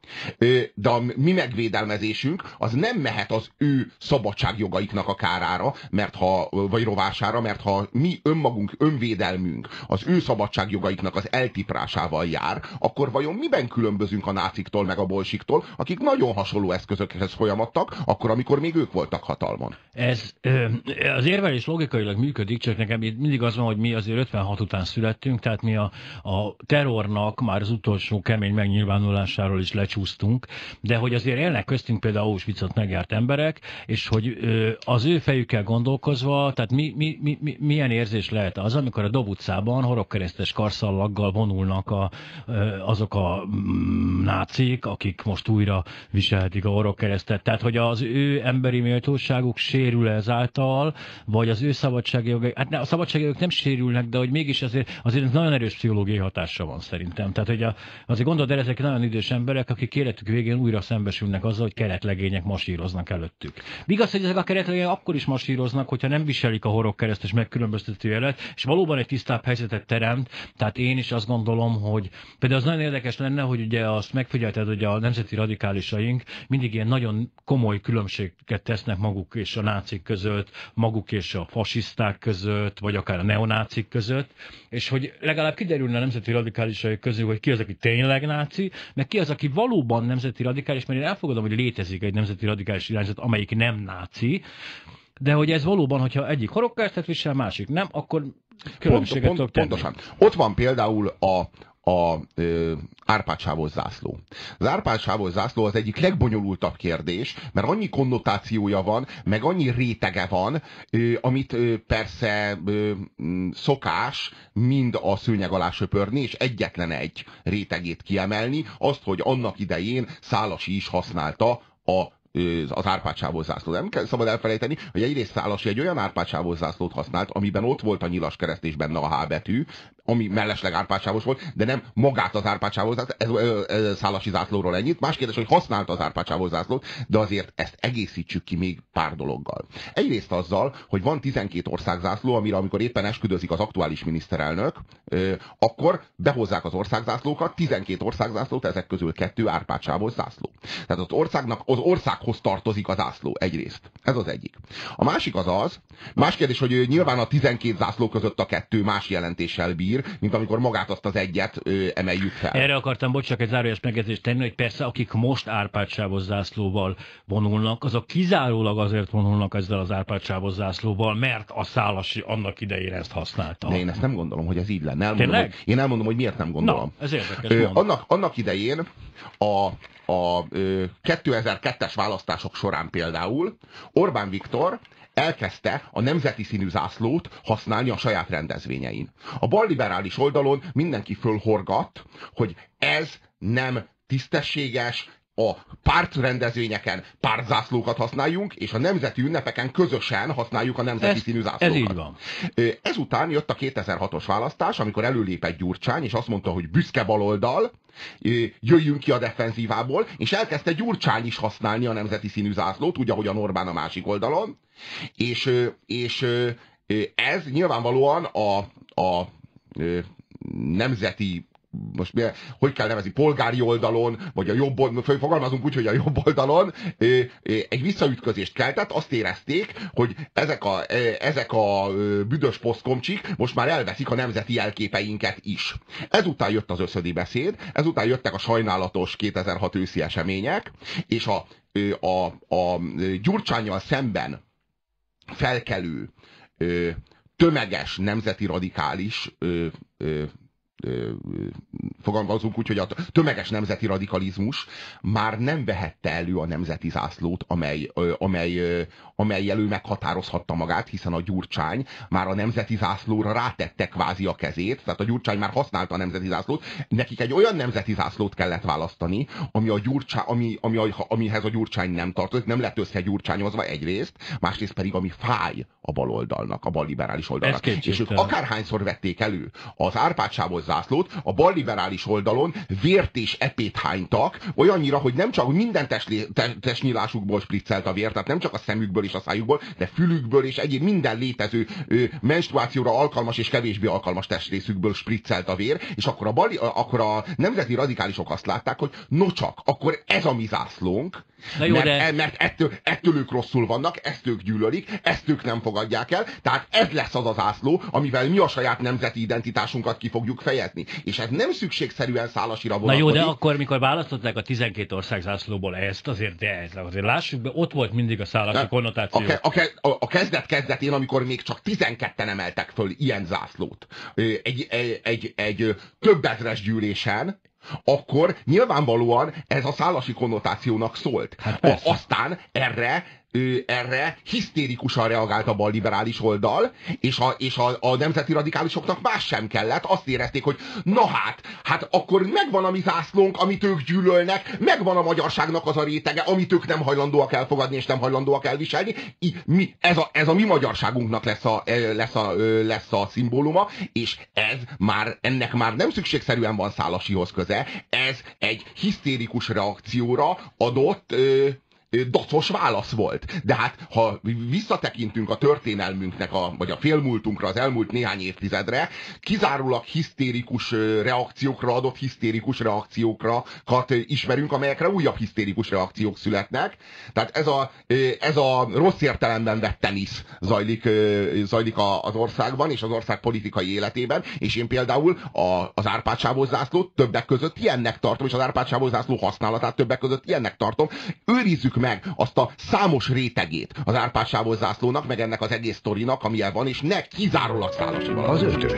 de a mi megvédelmezésünk az nem mehet az ő szabadságjogaiknak a kárára, mert ha, vagy rovására, mert ha mi önmagunk, önvédelmünk az ő szabadságjogaiknak az eltiprásával jár, akkor vajon miben különbözünk a náciktól meg a bolsiktól, akik nagyon hasonló eszközökhez folyamattak, akkor, amikor még ők voltak hatalmon. Ez az érvelés logikailag működik, csak nekem mindig az van, hogy mi azért ötvenhat után születtünk, tehát mi a, a terrornak már az utolsó kemény megnyilvánulásáról is lecsúsztunk, de hogy azért élnek köztünk például Auschwitzot megjárt emberek, és hogy az ő fejükkel gondolkozva, tehát mi, mi, mi, mi, milyen érzés lehet az, amikor a Dob utcában horogkeresztes karszallaggal vonulnak a, azok a nácik, akik most újra viselhetik a horogkeresztet. Tehát, hogy az ő emberi méltóságuk sérül ezáltal, vagy az ő szabadságjogok, hát ne, a szabadságjogok nem sérülnek, de hogy mégis azért, azért nagyon erős pszichológiai hatása van szerintem. Tehát, hogy a, azért gondold el, ezek nagyon idős emberek, akik életük végén újra szembesülnek azzal, hogy keretlegények masíroznak előttük. De igaz, hogy ezek a keretlegények akkor is masíroznak, hogyha nem viselik a horogkeresztes megkülönböztető jelet, és valóban egy tisztább helyzetet teremt. Tehát én is azt gondolom, hogy például az nagyon érdekes lenne, hogy ugye azt megfigyelted, hogy a nemzeti radikálisaink mindig ilyen nagyon komoly különbséget tesznek maguk és a nácik között, maguk és a fasiszták között, vagy akár a neonácik között, és hogy legalább kiderülne a nemzeti radikálisaik közül, hogy ki az, aki tényleg náci, meg ki az, aki valóban nemzeti radikális, mert én elfogadom, hogy létezik egy nemzeti radikális irányzat, amelyik nem náci, De hogy ez valóban, hogyha egyik horogkesztet visel, másik nem, akkor különbséget pont, tudok pont, tenni. Pontosan. Ott van például a a ö, Árpád-sávos zászló. Az Árpád-sávos zászló az egyik legbonyolultabb kérdés, mert annyi konnotációja van, meg annyi rétege van, ö, amit ö, persze ö, szokás mind a szőnyeg alá söpörni, és egyetlen egy rétegét kiemelni, azt, hogy annak idején Szálasi is használta a az Árpád-sávos zászló. Nem kell szabad elfelejteni, hogy egyrészt Szálasi egy olyan Árpád-sávos zászlót használt, amiben ott volt a nyilas kereszt és benne a H betű, ami mellesleg Árpád-sávos volt, de nem magát az Árpád-sávos zászlót, ez, ez, ez Szálasi zászlóról ennyit. Más kérdés, hogy használta az Árpád-sávos zászlót, de azért ezt egészítsük ki még pár dologgal. Egyrészt azzal, hogy van tizenkét országzászló, amire amikor éppen esküdözik az aktuális miniszterelnök, akkor behozzák az országzászlókat, tizenkét országzászlót, ezek közül kettő Árpád-sávos zászló. Tehát az országnak, az országhoz tartozik a zászló egyrészt. Ez az egyik. A másik az az, más kérdés, hogy nyilván a tizenkét zászló között a kettő más jelentéssel bír, mint amikor magát azt az egyet ö, emeljük fel. Erre akartam, bocs, csak egy zárójeles megjegyzést tenni, hogy persze akik most Árpád-sávos zászlóval vonulnak, azok kizárólag azért vonulnak ezzel az Árpád-sávos zászlóval, mert a Szálasi annak idején ezt használta. De én ezt nem gondolom, hogy ez így lenne. Elmondom, hogy, én elmondom, hogy miért nem gondolom. Na, ez érdekes. Ö, annak, annak idején a a ö, kétezer-kettes választások során például Orbán Viktor elkezdte a nemzeti színű zászlót használni a saját rendezvényein. A balliberális oldalon mindenki fölhorgadt, hogy ez nem tisztességes, a pártrendezvényeken pártzászlókat használjunk, és a nemzeti ünnepeken közösen használjuk a nemzeti ez, színű zászlókat. Ez így van. Ezután jött a kétezer-hatos választás, amikor előlépett Gyurcsány, és azt mondta, hogy büszke baloldal, jöjjünk ki a defenzívából, és elkezdte Gyurcsány is használni a nemzeti színű zászlót, úgy, ahogy a Orbán a másik oldalon, és, és ez nyilvánvalóan a, a nemzeti, most mi, hogy kell nevezni, polgári oldalon, vagy a jobb oldalon, fogalmazunk úgy, hogy a jobb oldalon egy visszaütközést keltett, azt érezték, hogy ezek a, ezek a büdös posztkomcsik most már elveszik a nemzeti jelképeinket is. Ezután jött az összödi beszéd, ezután jöttek a sajnálatos kétezer-hat őszi események, és a, a, a Gyurcsánnyal szemben felkelő tömeges nemzeti radikális fogalmazunk úgy, hogy a tömeges nemzeti radikalizmus már nem vehette elő a nemzeti zászlót, amely, amely, amely elő meghatározhatta magát, hiszen a Gyurcsány már a nemzeti zászlóra rátette kvázi a kezét, tehát a Gyurcsány már használta a nemzeti zászlót, nekik egy olyan nemzeti zászlót kellett választani, ami a Gyurcsány, ami, ami a, amihez a Gyurcsány nem tartozik, nem lett összegyurcsányozva egyrészt, másrészt pedig ami fáj a baloldalnak, a balliberális oldalnak. És ők akárhányszor vették elő az Árpád-sávos zászlót, a balliberális oldalon vért és epét hánytak, olyannyira, hogy nem csak minden testnyilásukból spriccelt a vér, tehát nem csak a szemükből és a szájukból, de fülükből és egyéb minden létező ö, menstruációra alkalmas és kevésbé alkalmas testrészükből spriccelt a vér, és akkor a, bali, akkor a nemzeti radikálisok azt látták, hogy no csak, akkor ez a mi zászlónk, jó, mert, de... mert ettől, ettől ők rosszul vannak, ezt ők gyűlölik, ezt ők nem fogadják el, tehát ez lesz az a zászló, amivel mi a saját nemzeti identitásunkat ki fogjuk fejezni. És ez nem szükségszerűen Szálasira vonatkozik. Na jó, de akkor, mikor választották a tizenkét ország zászlóból ezt, azért, de ez, azért lássuk be, ott volt mindig a szálasi konnotáció. A, ke, a, ke, a kezdet kezdetén, amikor még csak tizenketten emeltek föl ilyen zászlót, egy, egy, egy, egy több ezres gyűlésen, akkor nyilvánvalóan ez a szálasi konnotációnak szólt. Hát a, aztán erre erre hisztérikusan reagált a balliberális oldal, és, a, és a, a nemzeti radikálisoknak más sem kellett. Azt érezték, hogy na hát, hát akkor megvan a mi zászlónk, amit ők gyűlölnek, megvan a magyarságnak az a rétege, amit ők nem hajlandóak elfogadni, és nem hajlandóak elviselni. I, mi, ez, a, ez a mi magyarságunknak lesz a, lesz, a, lesz a szimbóluma, és ez már, ennek már nem szükségszerűen van Szálasihoz köze, ez egy hisztérikus reakcióra adott ö, dacos válasz volt. De hát, ha visszatekintünk a történelmünknek, a, vagy a félmúltunkra, az elmúlt néhány évtizedre, kizárólag hisztérikus reakciókra adott hisztérikus reakciókat ismerünk, amelyekre újabb hisztérikus reakciók születnek. Tehát ez a, ez a rossz értelemben vett tenisz zajlik, zajlik az országban, és az ország politikai életében, és én például a, az Árpád-sávos zászlót többek között ilyennek tartom, és az Árpád-sávos zászló használatát többek között ilyennek tartom. Őrizzük meg azt a számos rétegét az Árpád-sávos zászlónak, meg ennek az egész sztorinak, amilyen van, és ne kizárólag Szálasival. Az ötös.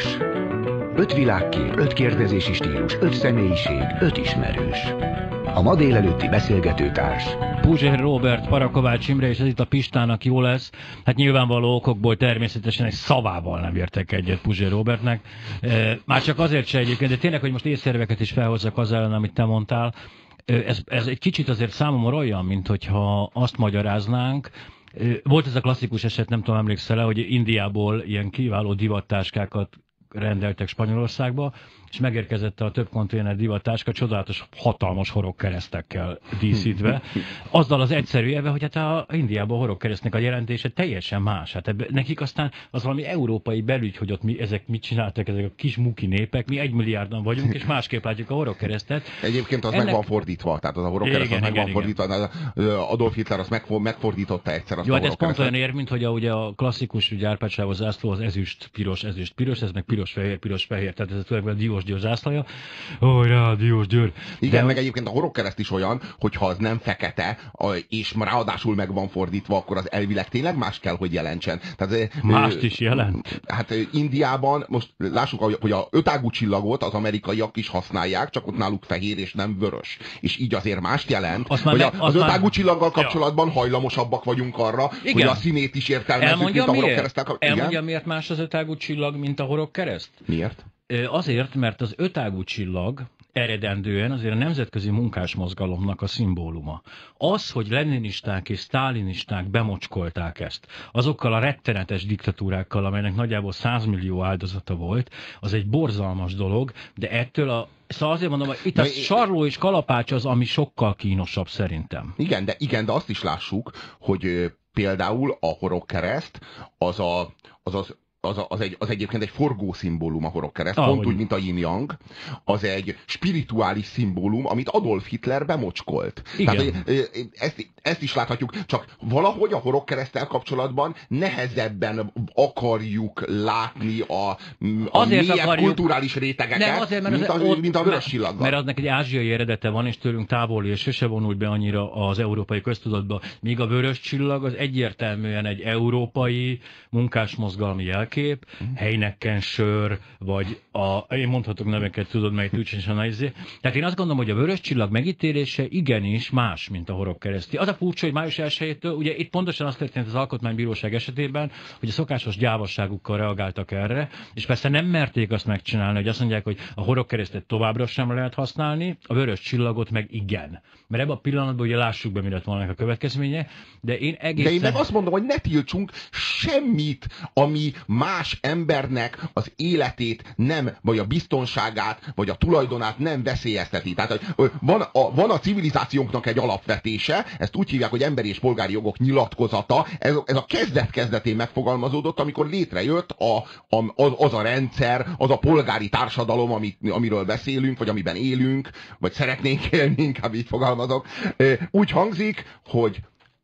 Öt világkép, öt kérdezési stílus, öt személyiség, öt ismerős. A ma délelőtti beszélgetőtárs Puzsér Róbert, Parakovács Imre, és ez itt a Pistának jó lesz. Hát nyilvánvaló okokból természetesen egy szavával nem értek egyet Puzsér Róbertnek. Már csak azért se egyébként, de tényleg, hogy most észszerveket is felhozzak az ellen, amit te mondtál. Ez, ez egy kicsit azért számomra olyan, mint hogyha azt magyaráznánk. Volt ez a klasszikus eset, nem tudom, emlékszel-e, hogy Indiából ilyen kiváló divattáskákat rendeltek Spanyolországba, és megérkezett a több konténer divattáska csodálatos, hatalmas horogkeresztekkel díszítve. Azzal az egyszerű érve, hogy hát a Indiában a horogkeresztnek a jelentése teljesen más. Hát ebbe, nekik aztán az valami európai belügy, hogy ott mi, ezek mit csináltak, ezek a kis muki népek, mi egy milliárdan vagyunk, és másképp látjuk a horogkeresztet. Egyébként az Ennek... meg van fordítva, tehát az a horogkereszt az meg van fordítva. Adolf Hitler azt megfordította egyszer azt. Jó, hát ez pont olyan ér, mint hogy a, ugye a klasszikus Árpád-sávos zászló az ezüst, piros, ezüst, piros, ez meg piros, fehér, piros, fehér. Tehát ez tulajdonképpen Diós Győr zászlaja. Ó, rá, Diós Győr. Igen, de... meg egyébként a horogkereszt is olyan, hogyha az nem fekete, és ráadásul meg van fordítva, akkor az elvileg tényleg más kell, hogy jelentsen. Tehát, mást is jelent. Hát Indiában, most lássuk, hogy a ötágú csillagot az amerikaiak is használják, csak ott náluk fehér és nem vörös. És így azért mást jelent, azt hogy meg, az ötágú már... csillaggal kapcsolatban ja. hajlamosabbak vagyunk arra, igen. hogy a színét is értelmezzük, mint a horogkereszttel kapcsolatban. Elmondja, miért más az ötágú csillag, mint a horogkereszt? Miért? Azért, mert az ötágú csillag eredendően azért a nemzetközi munkásmozgalomnak a szimbóluma. Az, hogy leninisták és sztálinisták bemocskolták ezt, azokkal a rettenetes diktatúrákkal, amelynek nagyjából száz millió áldozata volt, az egy borzalmas dolog, de ettől a Szóval azért mondom, hogy itt a sarló és kalapács az, ami sokkal kínosabb szerintem. Igen, de, igen, de azt is lássuk, hogy például a horogkereszt az a, az, az Az, az, egy, az egyébként egy forgó szimbólum a horogkereszt, pont úgy, mint a yin-yang, az egy spirituális szimbólum, amit Adolf Hitler bemocskolt. Tehát, ezt, ezt is láthatjuk, csak valahogy a horogkereszttel kapcsolatban nehezebben akarjuk látni a, a mélyebb kulturális rétegeket, nem, azért, mint, az, a, ott, mint a vörös csillaggal. Mert aznak egy ázsiai eredete van, és tőlünk távoli, és sose vonult be annyira az európai köztudatba. Míg a vörös csillag az egyértelműen egy európai munkásmozgalmi jelkép, kép, Heineken sör, vagy a, én mondhatok neveket, tudod, melyik tűcsinsen izé. Tehát én azt gondolom, hogy a vörös csillag megítélése igenis más, mint a horogkereszti. Az a furcsa, hogy május elsejétől, ugye itt pontosan az történt az Alkotmánybíróság esetében, hogy a szokásos gyávasságukkal reagáltak erre, és persze nem merték azt megcsinálni, hogy azt mondják, hogy a horogkeresztet továbbra sem lehet használni, a vörös csillagot meg igen. Mert ebben a pillanatban ugye lássuk be, mi lett volna a következménye, de én egészen... De én meg azt mondom, hogy ne tiltsunk semmit, ami más embernek az életét nem, vagy a biztonságát, vagy a tulajdonát nem veszélyezteti. Tehát van a, van a civilizációnknak egy alapvetése, ezt úgy hívják, hogy emberi és polgári jogok nyilatkozata. Ez, ez a kezdet-kezdetén megfogalmazódott, amikor létrejött a, a, az, az a rendszer, az a polgári társadalom, amit, amiről beszélünk, vagy amiben élünk, vagy szeretnénk élni, inkább így fogalmazok. Úgy hangzik, hogy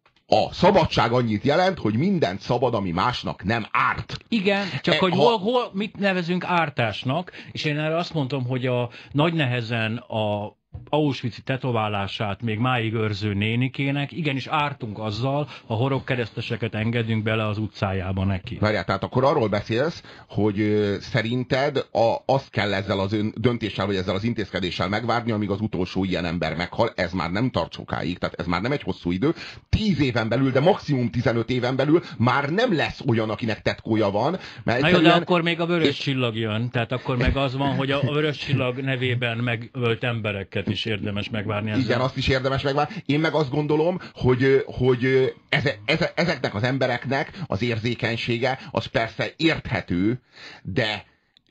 a szabadság annyit jelent, hogy mindent szabad, ami másnak nem árt. Igen, csak e, hogy hol, hol mit nevezünk ártásnak, és én erre azt mondom, hogy a nagy nehezen a Auschwitz-i tetoválását még máig őrző nénikének, igenis ártunk azzal, ha horogkereszteseket engedünk bele az utcájába neki. Várjál, tehát akkor arról beszélsz, hogy ö, szerinted a, azt kell ezzel az ön döntéssel, vagy ezzel az intézkedéssel megvárni, amíg az utolsó ilyen ember meghal. Ez már nem tart sokáig, tehát ez már nem egy hosszú idő. Tíz éven belül, de maximum tizenöt éven belül már nem lesz olyan, akinek tetkója van. Mert Na jó, de akkor még a vörös és... csillag jön, tehát akkor meg az van, hogy a vörös csillag nevében megölt embereket is érdemes megvárni. Ezzel. Igen, azt is érdemes megvárni. Én meg azt gondolom, hogy, hogy eze, eze, ezeknek az embereknek az érzékenysége az persze érthető, de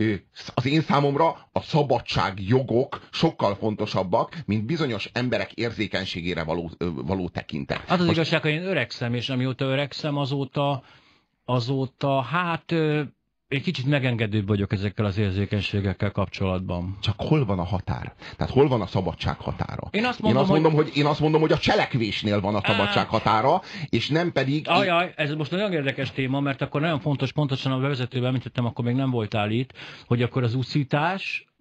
az én számomra a szabadságjogok sokkal fontosabbak, mint bizonyos emberek érzékenységére való, való tekintet. Az az Most... igazság, hogy én öregszem, és amióta öregszem, azóta, azóta hát... Én kicsit megengedőbb vagyok ezekkel az érzékenységekkel kapcsolatban. Csak hol van a határ? Tehát hol van a szabadság határa? Én azt mondom, én azt mondom hogy... hogy... Én azt mondom, hogy a cselekvésnél van a szabadság határa, és nem pedig... Ajaj, ez most nagyon érdekes téma, mert akkor nagyon fontos, pontosan a bevezetőben említettem, akkor még nem voltál itt, hogy akkor az uszítás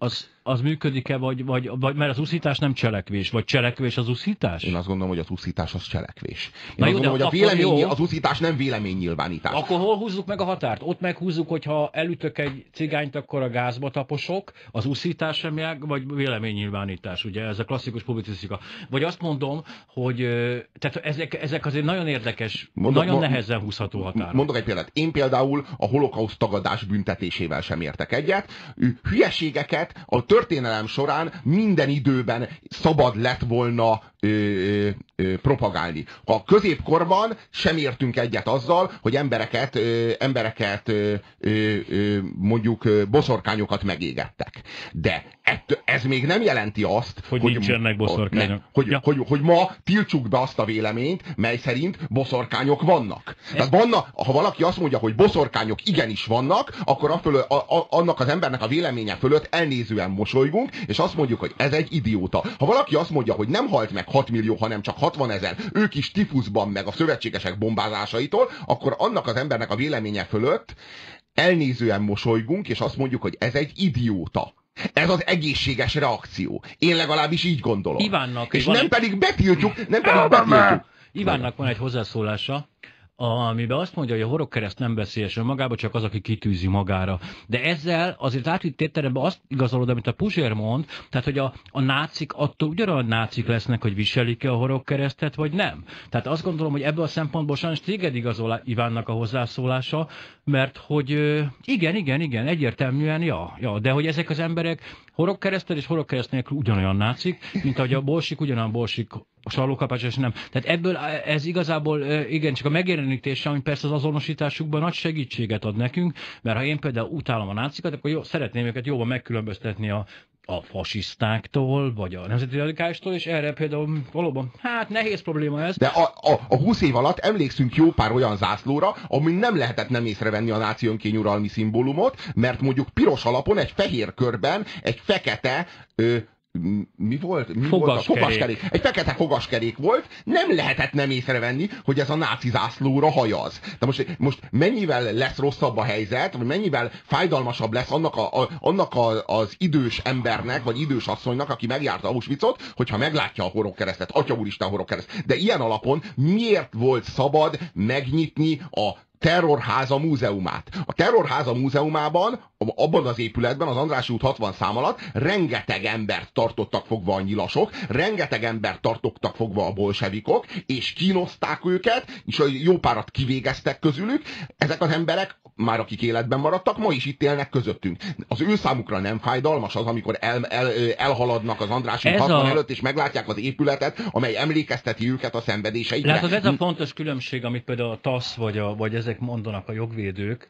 az, az működik-e, vagy, vagy, vagy mert az uszítás nem cselekvés, vagy cselekvés az uszítás? Én azt gondolom, hogy az uszítás az cselekvés. Én Na azt jó, gondolom, hogy a vélemény, jó. az uszítás nem véleménynyilvánítás. Akkor hol húzzuk meg a határt? Ott meghúzzuk, hogyha elütök egy cigányt, akkor a gázba taposok, az uszítás sem jár, vagy véleménynyilvánítás, ugye? Ez a klasszikus publicisztika. Vagy azt mondom, hogy tehát ezek, ezek azért nagyon érdekes, mondok, nagyon nehezen húzható határok. Mondok egy példát. Én például a holokauszt tagadás büntetésével sem értek egyet. Hülyeségeket a történelem során minden időben szabad lett volna ö, ö, ö, propagálni. A középkorban sem értünk egyet azzal, hogy embereket, ö, embereket ö, ö, ö, mondjuk ö, boszorkányokat megégettek. De ett, ez még nem jelenti azt, hogy, hogy nincsenek boszorkányok. Ne, hogy, ja. hogy, hogy, hogy ma tiltsuk be azt a véleményt, mely szerint boszorkányok vannak. Ez... Tehát vanna, ha valaki azt mondja, hogy boszorkányok igenis vannak, akkor a fölö, a, a, annak az embernek a véleménye fölött elnézően mosolygunk, és azt mondjuk, hogy ez egy idióta. Ha valaki azt mondja, hogy nem halt meg hat millió, hanem csak hatvanezer, ők is tifuszban meg a szövetségesek bombázásaitól, akkor annak az embernek a véleménye fölött elnézően mosolygunk, és azt mondjuk, hogy ez egy idióta. Ez az egészséges reakció. Én legalábbis így gondolom. Ivánnak, és nem egy... pedig betiltjuk, nem pedig betiltjuk. Ivánnak van egy hozzászólása, amiben azt mondja, hogy a horogkereszt nem veszélyes önmagában, csak az, aki kitűzi magára. De ezzel azért átvitt tételemben azt igazolod, amit a Puzsér mond, tehát, hogy a, a nácik attól ugyanolyan nácik lesznek, hogy viselik-e a horogkeresztet, vagy nem. Tehát azt gondolom, hogy ebből a szempontból sajnos téged igazol Ivánnak a hozzászólása, mert hogy igen, igen, igen, egyértelműen, ja, ja, de hogy ezek az emberek horogkeresztel és horogkereszt nélkül ugyanolyan nácik, mint ahogy a bolsik ugyanolyan bolsik, a sarlókapás és nem. Tehát ebből ez igazából igen, csak a megjelenítése, ami persze az azonosításukban nagy segítséget ad nekünk, mert ha én például utálom a nácikat, akkor jó, szeretném őket jobban megkülönböztetni a a fasisztáktól, vagy a nemzeti radikálistól, és erre például valóban, hát nehéz probléma ez. De a, a, a húsz év alatt emlékszünk jó pár olyan zászlóra, amin nem lehetett nem észrevenni a náci önkényuralmi szimbólumot, mert mondjuk piros alapon egy fehér körben egy fekete ö, mi volt? Mi fogaskerék. Volt? Fogaskerék. Egy fekete fogaskerék volt, nem lehetett nem észrevenni, hogy ez a náci zászlóra hajaz. De most, most mennyivel lesz rosszabb a helyzet, vagy mennyivel fájdalmasabb lesz annak, a, a, annak a, az idős embernek, vagy idős asszonynak, aki megjárta Auschwitzot, hogyha meglátja a horogkeresztet, atya úristen a horogkereszt. De ilyen alapon miért volt szabad megnyitni a Terrorháza múzeumát? A Terrorháza múzeumában, abban az épületben, az Andrássy út hatvan szám alatt rengeteg embert tartottak fogva a nyilasok, rengeteg embert tartottak fogva a bolsevikok, és kínozták őket, és jó párat kivégeztek közülük. Ezek az emberek, már akik életben maradtak, ma is itt élnek közöttünk. Az ő számukra nem fájdalmas az, amikor el, el, elhaladnak az Andrássy út hatvan a... előtt, és meglátják az épületet, amely emlékezteti őket a szenvedéseikre. Látod, ez a fontos különbség, amit például a TASZ vagy, a, vagy ezek mondanak a jogvédők,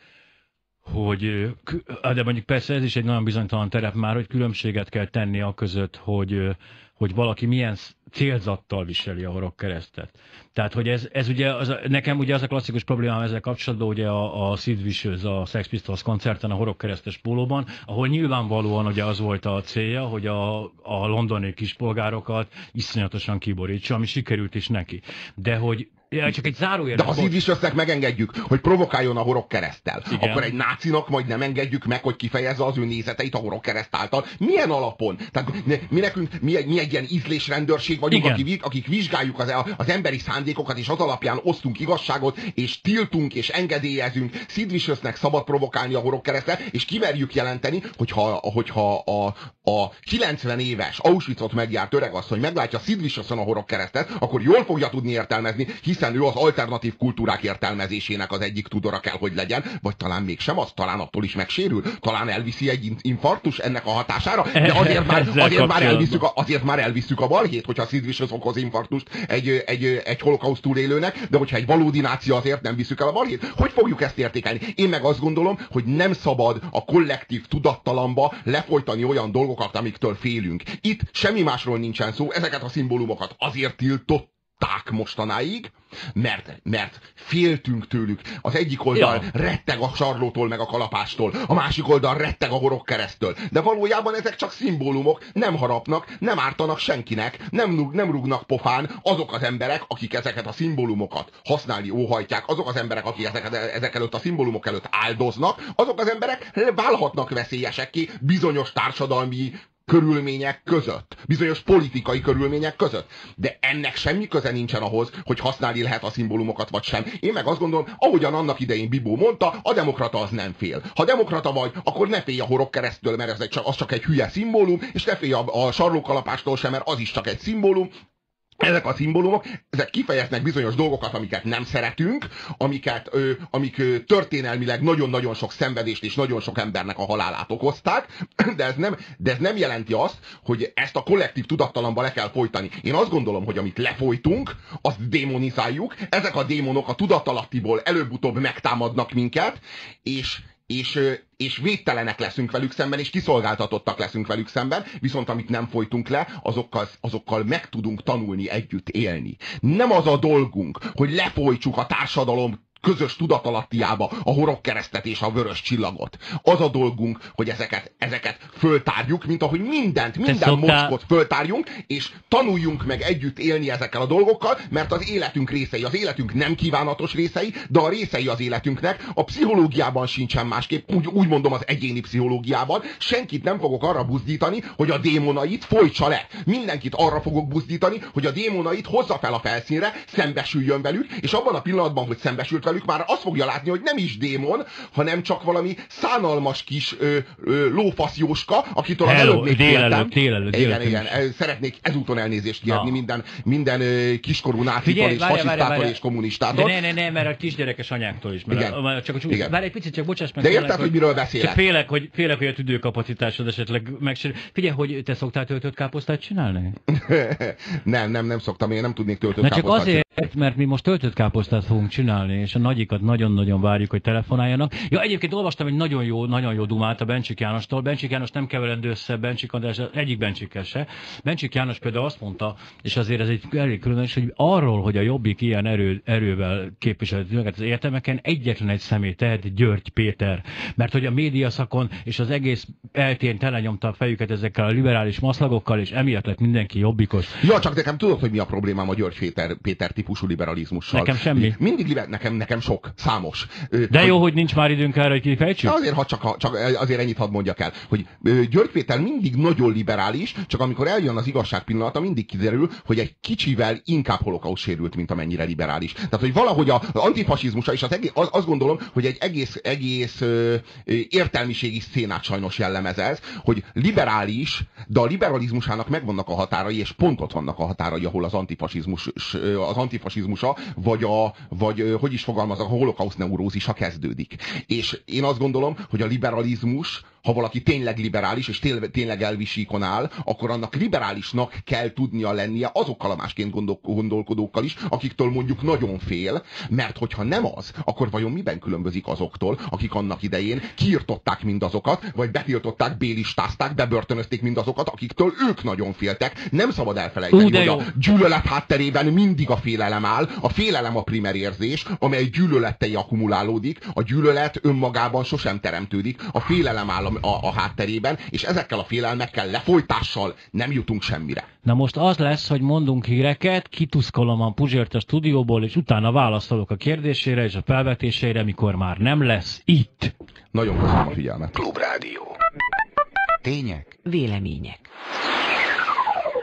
hogy, de mondjuk persze ez is egy nagyon bizonytalan terep már, hogy különbséget kell tenni a között, hogy, hogy valaki milyen célzattal viseli a horogkeresztet. Tehát, hogy ez, ez ugye, az, nekem ugye az a klasszikus problémám ezzel kapcsolatban, ugye a, a Sid Vicious, a Sex Pistols koncerten a horogkeresztes pólóban, ahol nyilvánvalóan ugye az volt a célja, hogy a, a londoni kispolgárokat iszonyatosan kiborítsa, ami sikerült is neki. De hogy ja, csak egy zárójel. De ha Sid Viciousnak megengedjük, hogy provokáljon a horogkereszttel, akkor egy nácinak majd nem engedjük meg, hogy kifejezze az ő nézeteit a horogkereszt által. Milyen alapon? Tehát mi nekünk, mi, mi egy ilyen ízlésrendőrség vagyunk, akik, akik vizsgáljuk az, az emberi szándékokat, és az alapján osztunk igazságot, és tiltunk, és engedélyezünk. Sid Viciousnek szabad provokálni a horogkereszttel, és kimerjük jelenteni, hogyha, hogyha a, a kilencven éves Auschwitzot megjárt öregasszony meglátja Sid Vicioson a horogkeresztet, akkor jól fogja tudni értelmezni, hiszen ő az alternatív kultúrák értelmezésének az egyik tudora kell, hogy legyen, vagy talán mégsem az, talán attól is megsérül, talán elviszi egy infarktus ennek a hatására, de azért már, azért már, elviszük, a, azért már elviszük a balhét, hogyha Sid Vicious okoz infarktust egy, egy, egy holokauszt túlélőnek, de hogyha egy valódi náci, azért nem viszük el a balhét. Hogy fogjuk ezt értékelni? Én meg azt gondolom, hogy nem szabad a kollektív tudattalamba lefolytani olyan dolgokat, amiktől félünk. Itt semmi másról nincsen szó, ezeket a szimbólumokat azért tiltott tudták mostanáig, mert, mert féltünk tőlük. Az egyik oldal ja. retteg a sarlótól meg a kalapástól, a másik oldal retteg a horogkeresztől. De valójában ezek csak szimbólumok, nem harapnak, nem ártanak senkinek, nem, nem rúgnak pofán azok az emberek, akik ezeket a szimbólumokat használni óhajtják, azok az emberek, akik ezeket, ezek előtt a szimbólumok előtt áldoznak, azok az emberek válhatnak veszélyesekké bizonyos társadalmi körülmények között, bizonyos politikai körülmények között. De ennek semmi köze nincsen ahhoz, hogy használni lehet a szimbólumokat vagy sem. Én meg azt gondolom, ahogyan annak idején Bibó mondta, a demokrata az nem fél. Ha demokrata vagy, akkor ne félj a horogkeresztől, mert ez csak, az csak egy hülye szimbólum, és ne félj a, a sarlókalapástól sem, mert az is csak egy szimbólum. Ezek a szimbólumok, ezek kifejeznek bizonyos dolgokat, amiket nem szeretünk, amiket, ö, amik ö, történelmileg nagyon-nagyon sok szenvedést és nagyon sok embernek a halálát okozták, de ez, nem, de ez nem jelenti azt, hogy ezt a kollektív tudattalanba le kell folytani. Én azt gondolom, hogy amit lefolytunk, azt démonizáljuk, ezek a démonok a tudatalattiból előbb-utóbb megtámadnak minket, és És, és védtelenek leszünk velük szemben, és kiszolgáltatottak leszünk velük szemben, viszont amit nem folytunk le, azokkal, azokkal meg tudunk tanulni együtt élni. Nem az a dolgunk, hogy lefolytsuk a társadalom közös tudatalattiába a horogkeresztet és a vörös csillagot. Az a dolgunk, hogy ezeket, ezeket föltárjuk, mint ahogy mindent, minden szoktál... mocskot föltárjunk, és tanuljunk meg együtt élni ezekkel a dolgokkal, mert az életünk részei, az életünk nem kívánatos részei, de a részei az életünknek. A pszichológiában sincsen másképp, úgy, úgy mondom az egyéni pszichológiában, senkit nem fogok arra buzdítani, hogy a démonait folytsa le. Mindenkit arra fogok buzdítani, hogy a démonait hozza fel a felszínre, szembesüljön velük, és abban a pillanatban, hogy szembesült velük, már azt fogja látni, hogy nem is démon, hanem csak valami szánalmas kis ö, ö, lófasz Jóska, akitől az előbb még féltem. Igen, igen, szeretnék ezúton elnézést kérni no. minden, minden ö, kiskorú nácitól és fasisztától és kommunistától. De ne, ne, ne, mert a kisgyerekes anyáktól is. Mert igen. A, a, csak a csúcs, igen. Várj egy picit, csak bocsáss meg. De érted, hogy miről beszélek? Csak félek, hogy, félek, hogy a tüdőkapacitásod esetleg megsérül. Figyelj, hogy te szoktál töltött káposztát csinálni? nem, nem, nem szoktam, én nem tudnék töltött Na káposztát csak azért, csinálni. Mert mi most töltött káposztát fogunk csinálni, és a nagyikat nagyon-nagyon várjuk, hogy telefonáljanak. Ja, egyébként olvastam egy nagyon jó, nagyon jó dumát a Bencsik Jánostól. Bencsik János nem keverendő össze Bencsik András, egyik Bencsikkel se. Bencsik János például azt mondta, és azért ez egy elég különös, hogy arról, hogy a Jobbik ilyen erő, erővel képviseleti az értelmeken, egyetlen egy személy tehet, György Péter. Mert hogy a médiaszakon és az egész eltén telenyomta a fejüket ezekkel a liberális maszlagokkal, és emiatt lett mindenki jobbikos. Ja, csak nekem tudod, hogy mi a problémám a György Péter, Péter típusú liberalizmussal. Nekem semmi. Mindig nekem, nekem sok, számos. De hogy... jó, hogy nincs már időnk erre, hogy kifejtsük? Azért, ha csak, csak azért ennyit hadd mondjak el, hogy György Péter mindig nagyon liberális, csak amikor eljön az igazság pillanata, mindig kiderül, hogy egy kicsivel inkább holokauszt sérült, mint amennyire liberális. Tehát, hogy valahogy az antifasizmusa, és az egész, az, azt gondolom, hogy egy egész, egész ö, ö, értelmiségi szcénát sajnos jellemez ez, hogy liberális, de a liberalizmusának megvannak a határai, és pont ott vannak a határai, ahol az antifasizmus, az antifasizmusa, vagy a, vagy hogy is fogalmazok, a holokauszt neurózisa kezdődik. És én azt gondolom, hogy a liberalizmus, ha valaki tényleg liberális, és tényleg elvisíkon áll, akkor annak liberálisnak kell tudnia lennie azokkal a másként gondol, gondolkodókkal is, akiktől mondjuk nagyon fél, mert hogyha nem az, akkor vajon miben különbözik azoktól, akik annak idején kiirtották mindazokat, vagy betiltották, bélistázták, bebörtönözték mindazokat, akiktől ők nagyon féltek. Nem szabad elfelejteni, hogy jó. A gyűlölet hátterében mindig a félelem áll, a félelem a primer érzés, amely gyűlölettei akkumulálódik, a gyűlölet önmagában sosem teremtődik, a félelem áll a, a, a hátterében, és ezekkel a félelmekkel lefolytással nem jutunk semmire. Na most az lesz, hogy mondunk híreket, kituszkolom a Puzsért a stúdióból, és utána válaszolok a kérdésére és a felvetésére, mikor már nem lesz itt. Nagyon köszönöm a figyelmet. Klubrádió. Tények. Vélemények.